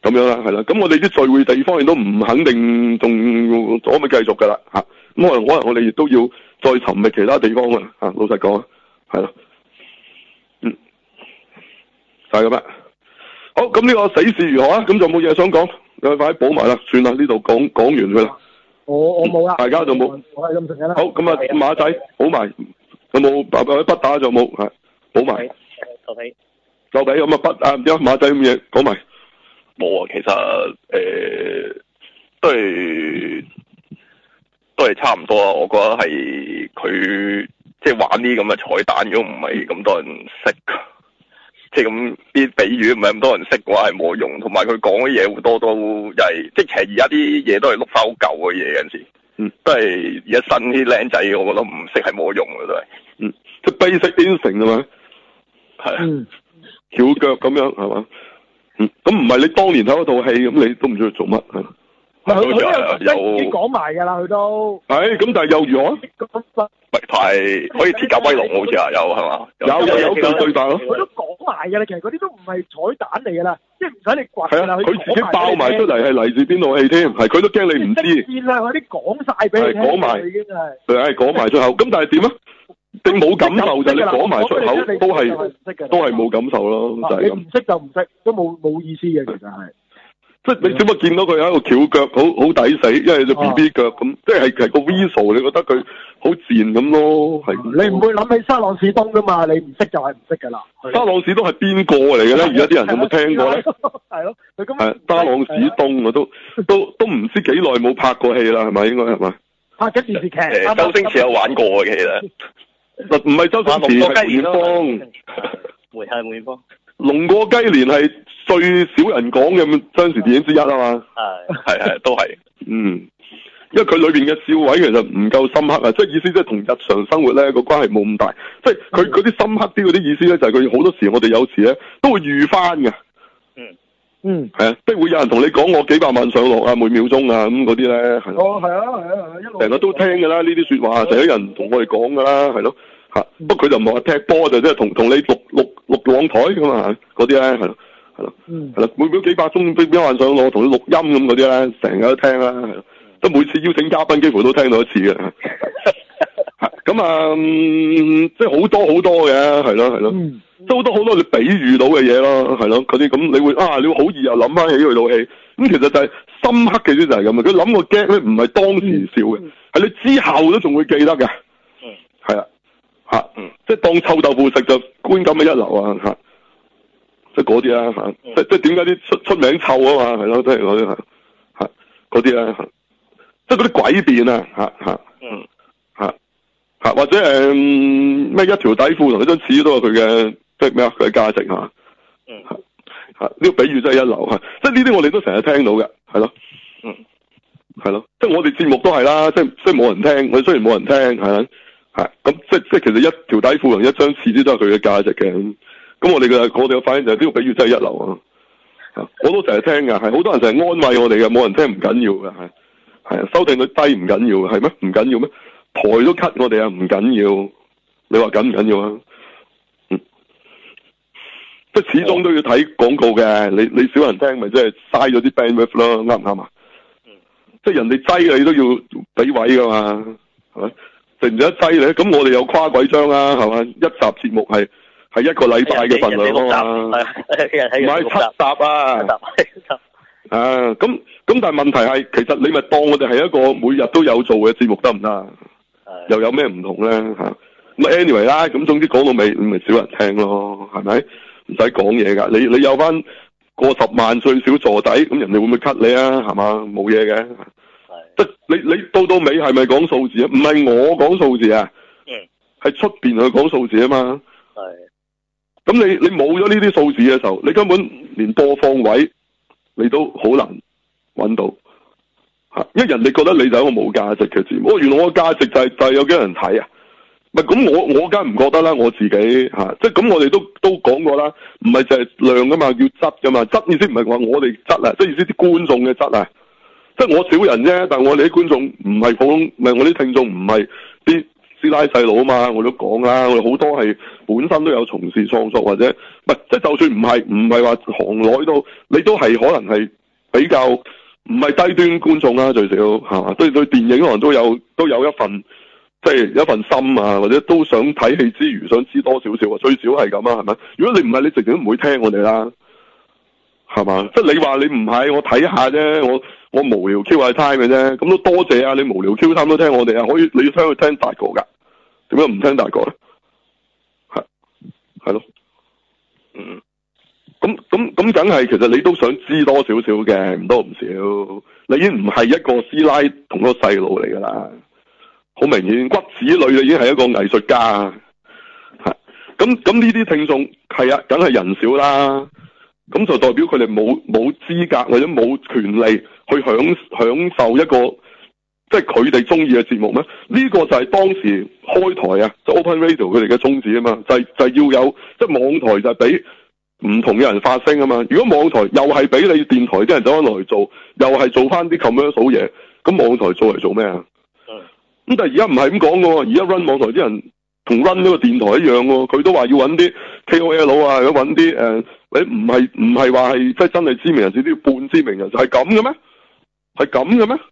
咁樣啦，係啦。咁我哋啲聚會地方亦都唔肯定仲可唔可以繼續噶啦嚇。咁可能我哋亦都要再尋覓其他地方啊嚇。老實講啊，係咯，就係咁啦。好，咁呢個死事如何啊？咁就冇嘢想講，你快啲補埋啦，算啦，呢度講完佢啦。 我冇啦， 大家就冇。 我係咁食嘅啦。 好，咁啊馬仔補埋，有冇筆打就冇嚇，補埋。 就俾咁啊筆啊，唔知馬仔咁嘢講埋。 冇啊，其實都係差唔多啊。我覺得係佢即係玩啲咁嘅彩蛋，如果唔係咁多人識，即係咁啲比喻唔係咁多人識嘅話係冇用，同埋佢講嘅嘢好多都又係，即係其實而家啲嘢都係碌翻好舊嘅嘢，有陣時，都係而家新啲僆仔，我覺得唔識係冇用嘅都係， 即係 basic instinct 係嘛，係翹腳咁樣係嘛，咁唔係你當年睇嗰套戲咁，你都唔知佢做乜係。 佢都已經講埋㗎啦，佢都。係咁，但係又如何？ 咪係可以鐵甲威龍好似啊，有係嘛？ 有對白咯。 佢都講埋㗎啦，其實嗰啲都唔係彩蛋嚟㗎啦，即係唔使你掘㗎啦。 佢自己爆埋出嚟係嚟自邊套戲添，係佢都驚你唔知。 線啦，嗰啲講晒俾你聽。 講埋已經係。 係講埋出口，咁但係點啊？你冇感受就你講埋出口都係冇感受咯，就係咁。你唔識就唔識，都冇意思嘅，其實係。即係你只不過見到佢喺度翹腳，好抵死，因為隻 BB 腳咁，即係個 visual，你覺得佢好賤咁咯，係。你唔會諗起沙朗史東噶嘛？你唔識就係唔識噶啦。沙朗史東係邊個嚟嘅咧？而家啲人有冇聽過咧？係咯，佢咁。係沙朗史東啊，都唔知幾耐冇拍過戲啦，係咪？應該係咪？拍緊電視劇。 周星馳有玩過嘅，其實。 唔係周星馳，係梅艷芳。 梅艷芳。 龍過雞年係最少人講嘅真實電影之一啊嘛， 係都係， 因為佢裏邊嘅笑位其實唔夠深刻啊，即係意思即係同日常生活咧個關係冇咁大，即係佢嗰啲深刻啲嗰啲意思咧就係佢好多時我哋有時咧都會預翻嘅，係啊，即係會有人同你講我幾百萬上落啊，每秒鐘啊咁嗰啲咧，係咯，係啊，一路成日都聽㗎啦，呢啲說話成日有人同我哋講㗎啦，係咯。不過佢就唔係話踢波，就即係同你錄往台咁嘛，嗰啲咧係咯，係咯，每秒幾百宗俾萬上落，同你錄音咁嗰啲咧，成日都聽啦，係咯，都每次邀請嘉賓幾乎都聽到一次嘅，咁啊，即係好多嘅，係咯，即係好多你比喻到嘅嘢咯，係咯，嗰啲咁你會你會好易又諗翻起佢套戲，咁其實就係深刻嘅啲就係咁啊，佢諗個 gag 咧唔係當時笑嘅，係你之後都仲會記得嘅，係啊。即係當臭豆腐食就觀感嘅一流啊！即係嗰啲啊，即係點解啲出名臭啊嘛，係咯，即係嗰啲嗰啲啊，即係嗰啲詭辯啊，或者咩一條底褲同一張紙都係佢嘅，即係咩啊？佢嘅價值呢個比喻真係一流，即係呢啲我哋都成日聽到嘅，係咯，係咯，即係我哋節目都係啦，即係冇人聽，我哋雖然冇人聽，係啦。咁即係其實一條底褲同一張廁紙都係佢嘅價值嘅，咁我哋嘅反應就係呢個比喻真係一流啊！我都成日聽噶，係好多人成日安慰我哋嘅，冇人聽唔緊要嘅，係收聽率低唔緊要嘅，係咩？唔緊要咩？台都 cut 我哋啊，唔緊要，你話緊唔緊要啊？即係始終都要睇廣告嘅，你少人聽咪即係嘥咗啲 bandwidth 咯，啱唔啱啊？即係人哋擠你都要俾位噶嘛，係咪？值唔值得擠咧？咁我哋有誇鬼張啦，係嘛？一集節目係一個禮拜嘅份量啊嘛，唔係7集啊！咁但係問題係，其實你咪當我哋係一個每日都有做嘅節目得唔得？又有咩唔同咧？咁 anyway 啦，咁總之講到尾，咪少人聽咯，係咪？唔使講嘢噶，你有翻過10萬最少坐底，咁人哋會唔會 cut 你啊？係嘛？冇嘢嘅。即係你到尾係咪講數字啊？唔係我講數字啊，係出邊去講數字啊嘛。咁你冇咗呢啲數字嘅時候，你根本連播放位你都好難揾到因為人哋覺得你就係一個冇價值嘅節目。原來我嘅價值就係有幾多人睇啊？唔係咁我梗係唔覺得啦，我自己即係咁我哋都講過啦，唔係就係量噶嘛，要質噶嘛。質意思唔係話我哋質啊，即係意思啲觀眾嘅質啊。即係我少人啫，但係我哋啲觀眾唔係普通，唔係我啲聽眾唔係啲師奶細佬啊嘛，我都講啦，我哋好多係本身都有從事創作或者唔係，即係就算唔係話行內都，你都係可能係比較唔係低端觀眾啦，最少係嘛，對電影可能都有一份即係一份心啊，或者都想睇戲之餘想知多少少啊，最少係咁啊，係咪？如果你唔係，你直情都唔會聽我哋啦，係嘛？即係你話你唔係，我睇下啫，我無聊 Q 下 time 嘅啫，咁都多謝啊！你無聊 Q time 都聽我哋啊，可以你要聽去聽達哥噶，點解唔聽達哥咧？係咯，咁梗係，其實你都想知多少少嘅，唔多唔少。你已經唔係一個師奶同個細路嚟噶啦，好明顯骨子裏你已經係一個藝術家。咁呢啲聽眾係啊，梗係人少啦。咁就代表佢哋冇資格或者冇權利去享受一個即係佢哋中意嘅節目咩？呢個就係當時開台啊，即係 Open Radio 佢哋嘅宗旨啊嘛，就係要有即係網台就係俾唔同嘅人發聲啊嘛。如果網台又係俾你電台啲人走翻落嚟做，又係做翻啲 commercial 嘢，咁網台做嚟做咩啊？咁但係而家唔係咁講嘅喎，而家 run 網台啲人同 run 呢個電台一樣喎，佢都話要揾啲 KOL 啊，或者揾啲你唔係話係即係真係知名人士，都要半知名人士，係咁嘅咩？係咁嘅咩？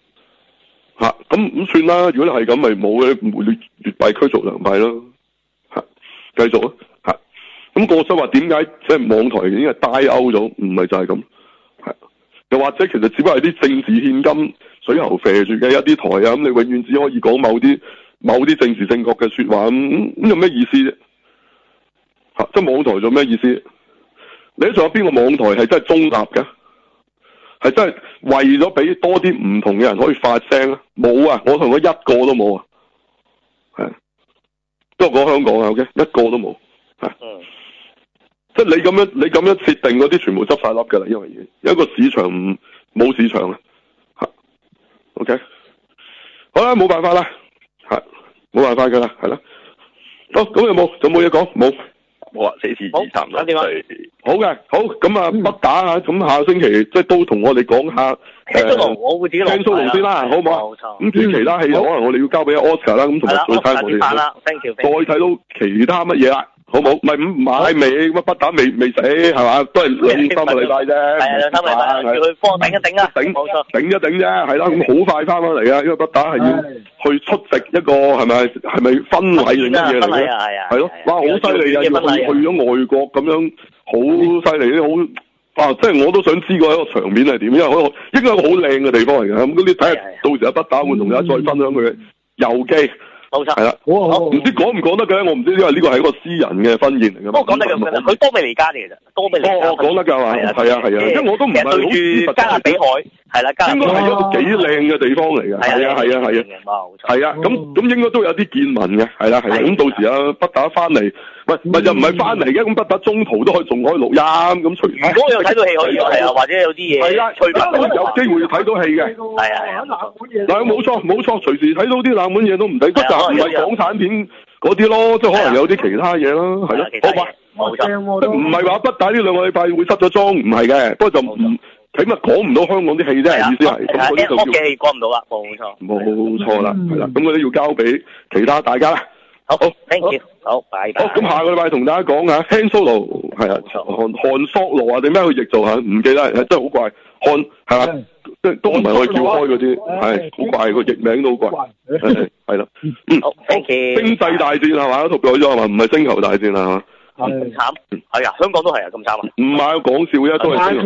咁算啦。如果你係咁，咪冇嘅，唔會越幣驅逐良幣咯。繼續啊。咁過咗話點解即係網台已經係 die out 咗？唔係就係咁。又或者其實只不過係啲政治獻金水喉肥住嘅一啲台啊，咁你永遠只可以講某啲政治正確嘅說話，咁有咩意思啫？即係網台做咩意思？你仲有邊個網台係真係中立嘅？係真係為咗俾多啲唔同嘅人可以發聲啊？冇啊！我同佢一個都冇啊！係，都係講香港啊 ，OK， 一個都冇。即係你咁樣設定嗰啲全部執晒笠噶啦，因為有一個市場冇市場啊。OK， 好啦，冇辦法啦，冇辦法噶啦，係啦。好，咁有冇嘢講？冇啊，四次之談啦。好嘅，好咁啊，不打啊，咁下星期即係都同我哋講下我會自己聽 solo 先啦，好唔好？冇錯。咁至於其他戲可能我哋要交俾 Oscar 啦，咁同埋再睇我哋再睇到其他乜嘢啦。好冇？唔係買未乜不打未死係嘛？都係2-3個禮拜啫。係啊，2-3個禮拜，叫佢幫我頂一頂啊！冇錯，頂一頂啫，係啦。咁好快翻返嚟啊！因為不打係要去出席一個係咪婚禮定乜嘢嚟嘅？係咯，哇！好犀利啊！要去咗外國咁樣，好犀利啲好啊！即係我都想知個一個場面係點，因為應該係一個好靚嘅地方嚟嘅。咁你睇下，到時阿不打會同大家再分享佢嘅遊記。冇錯，係啦，唔知講唔講得嘅，我唔知，因為呢個係一個私人嘅婚宴嚟嘅。不過講得嘅，佢多米尼加嚟嘅啫，多米尼加。講得㗎嘛？係啊，因為我都唔係好知加勒比海，係啦，應該係一個幾靚嘅地方嚟嘅。係啊，咁應該都有啲見聞嘅，係啦，咁到時啊，不打翻嚟，咪就唔係翻嚟嘅，咁不打中途都仲可以錄音，咁隨時。如果有睇到戲可以，係啊，或者有啲嘢。係啊，有機會睇到戲嘅。係啊，嗱，冇錯，隨時睇到啲冷門嘢都唔抵，不但唔係港產片嗰啲咯，即係可能有啲其他嘢咯，係咯，好嘛？冇錯，唔係話不打呢2個禮拜會失咗蹤，唔係嘅，不過就唔起碼講唔到香港啲戲啫，意思係。咁嗰啲就叫戲講唔到啦，冇錯啦，係啦，咁嗰啲要交俾其他大家啦。好 ，thank you，好，拜拜。好，咁下個禮拜同大家講下 Han Solo 係啊，韓索羅啊定咩去譯做嚇？唔記得，真係好怪，係嘛？即係都唔係我哋叫開嗰啲，係好怪，個譯名都好怪，係啦，好 ，thank you。星際大戰係嘛？都改咗係嘛？唔係星球大戰係嘛？咁慘，係啊，香港都係啊，咁慘啊？唔係講笑啫，都係。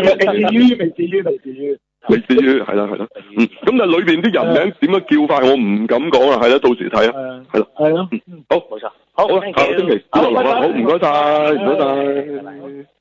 未至於，係啦，咁但係裏邊啲人名點樣叫法，我唔敢講啊，係啦，到時睇啊，係啦，係咯，好，冇錯，好，下個星期，好，唔該晒，唔該晒。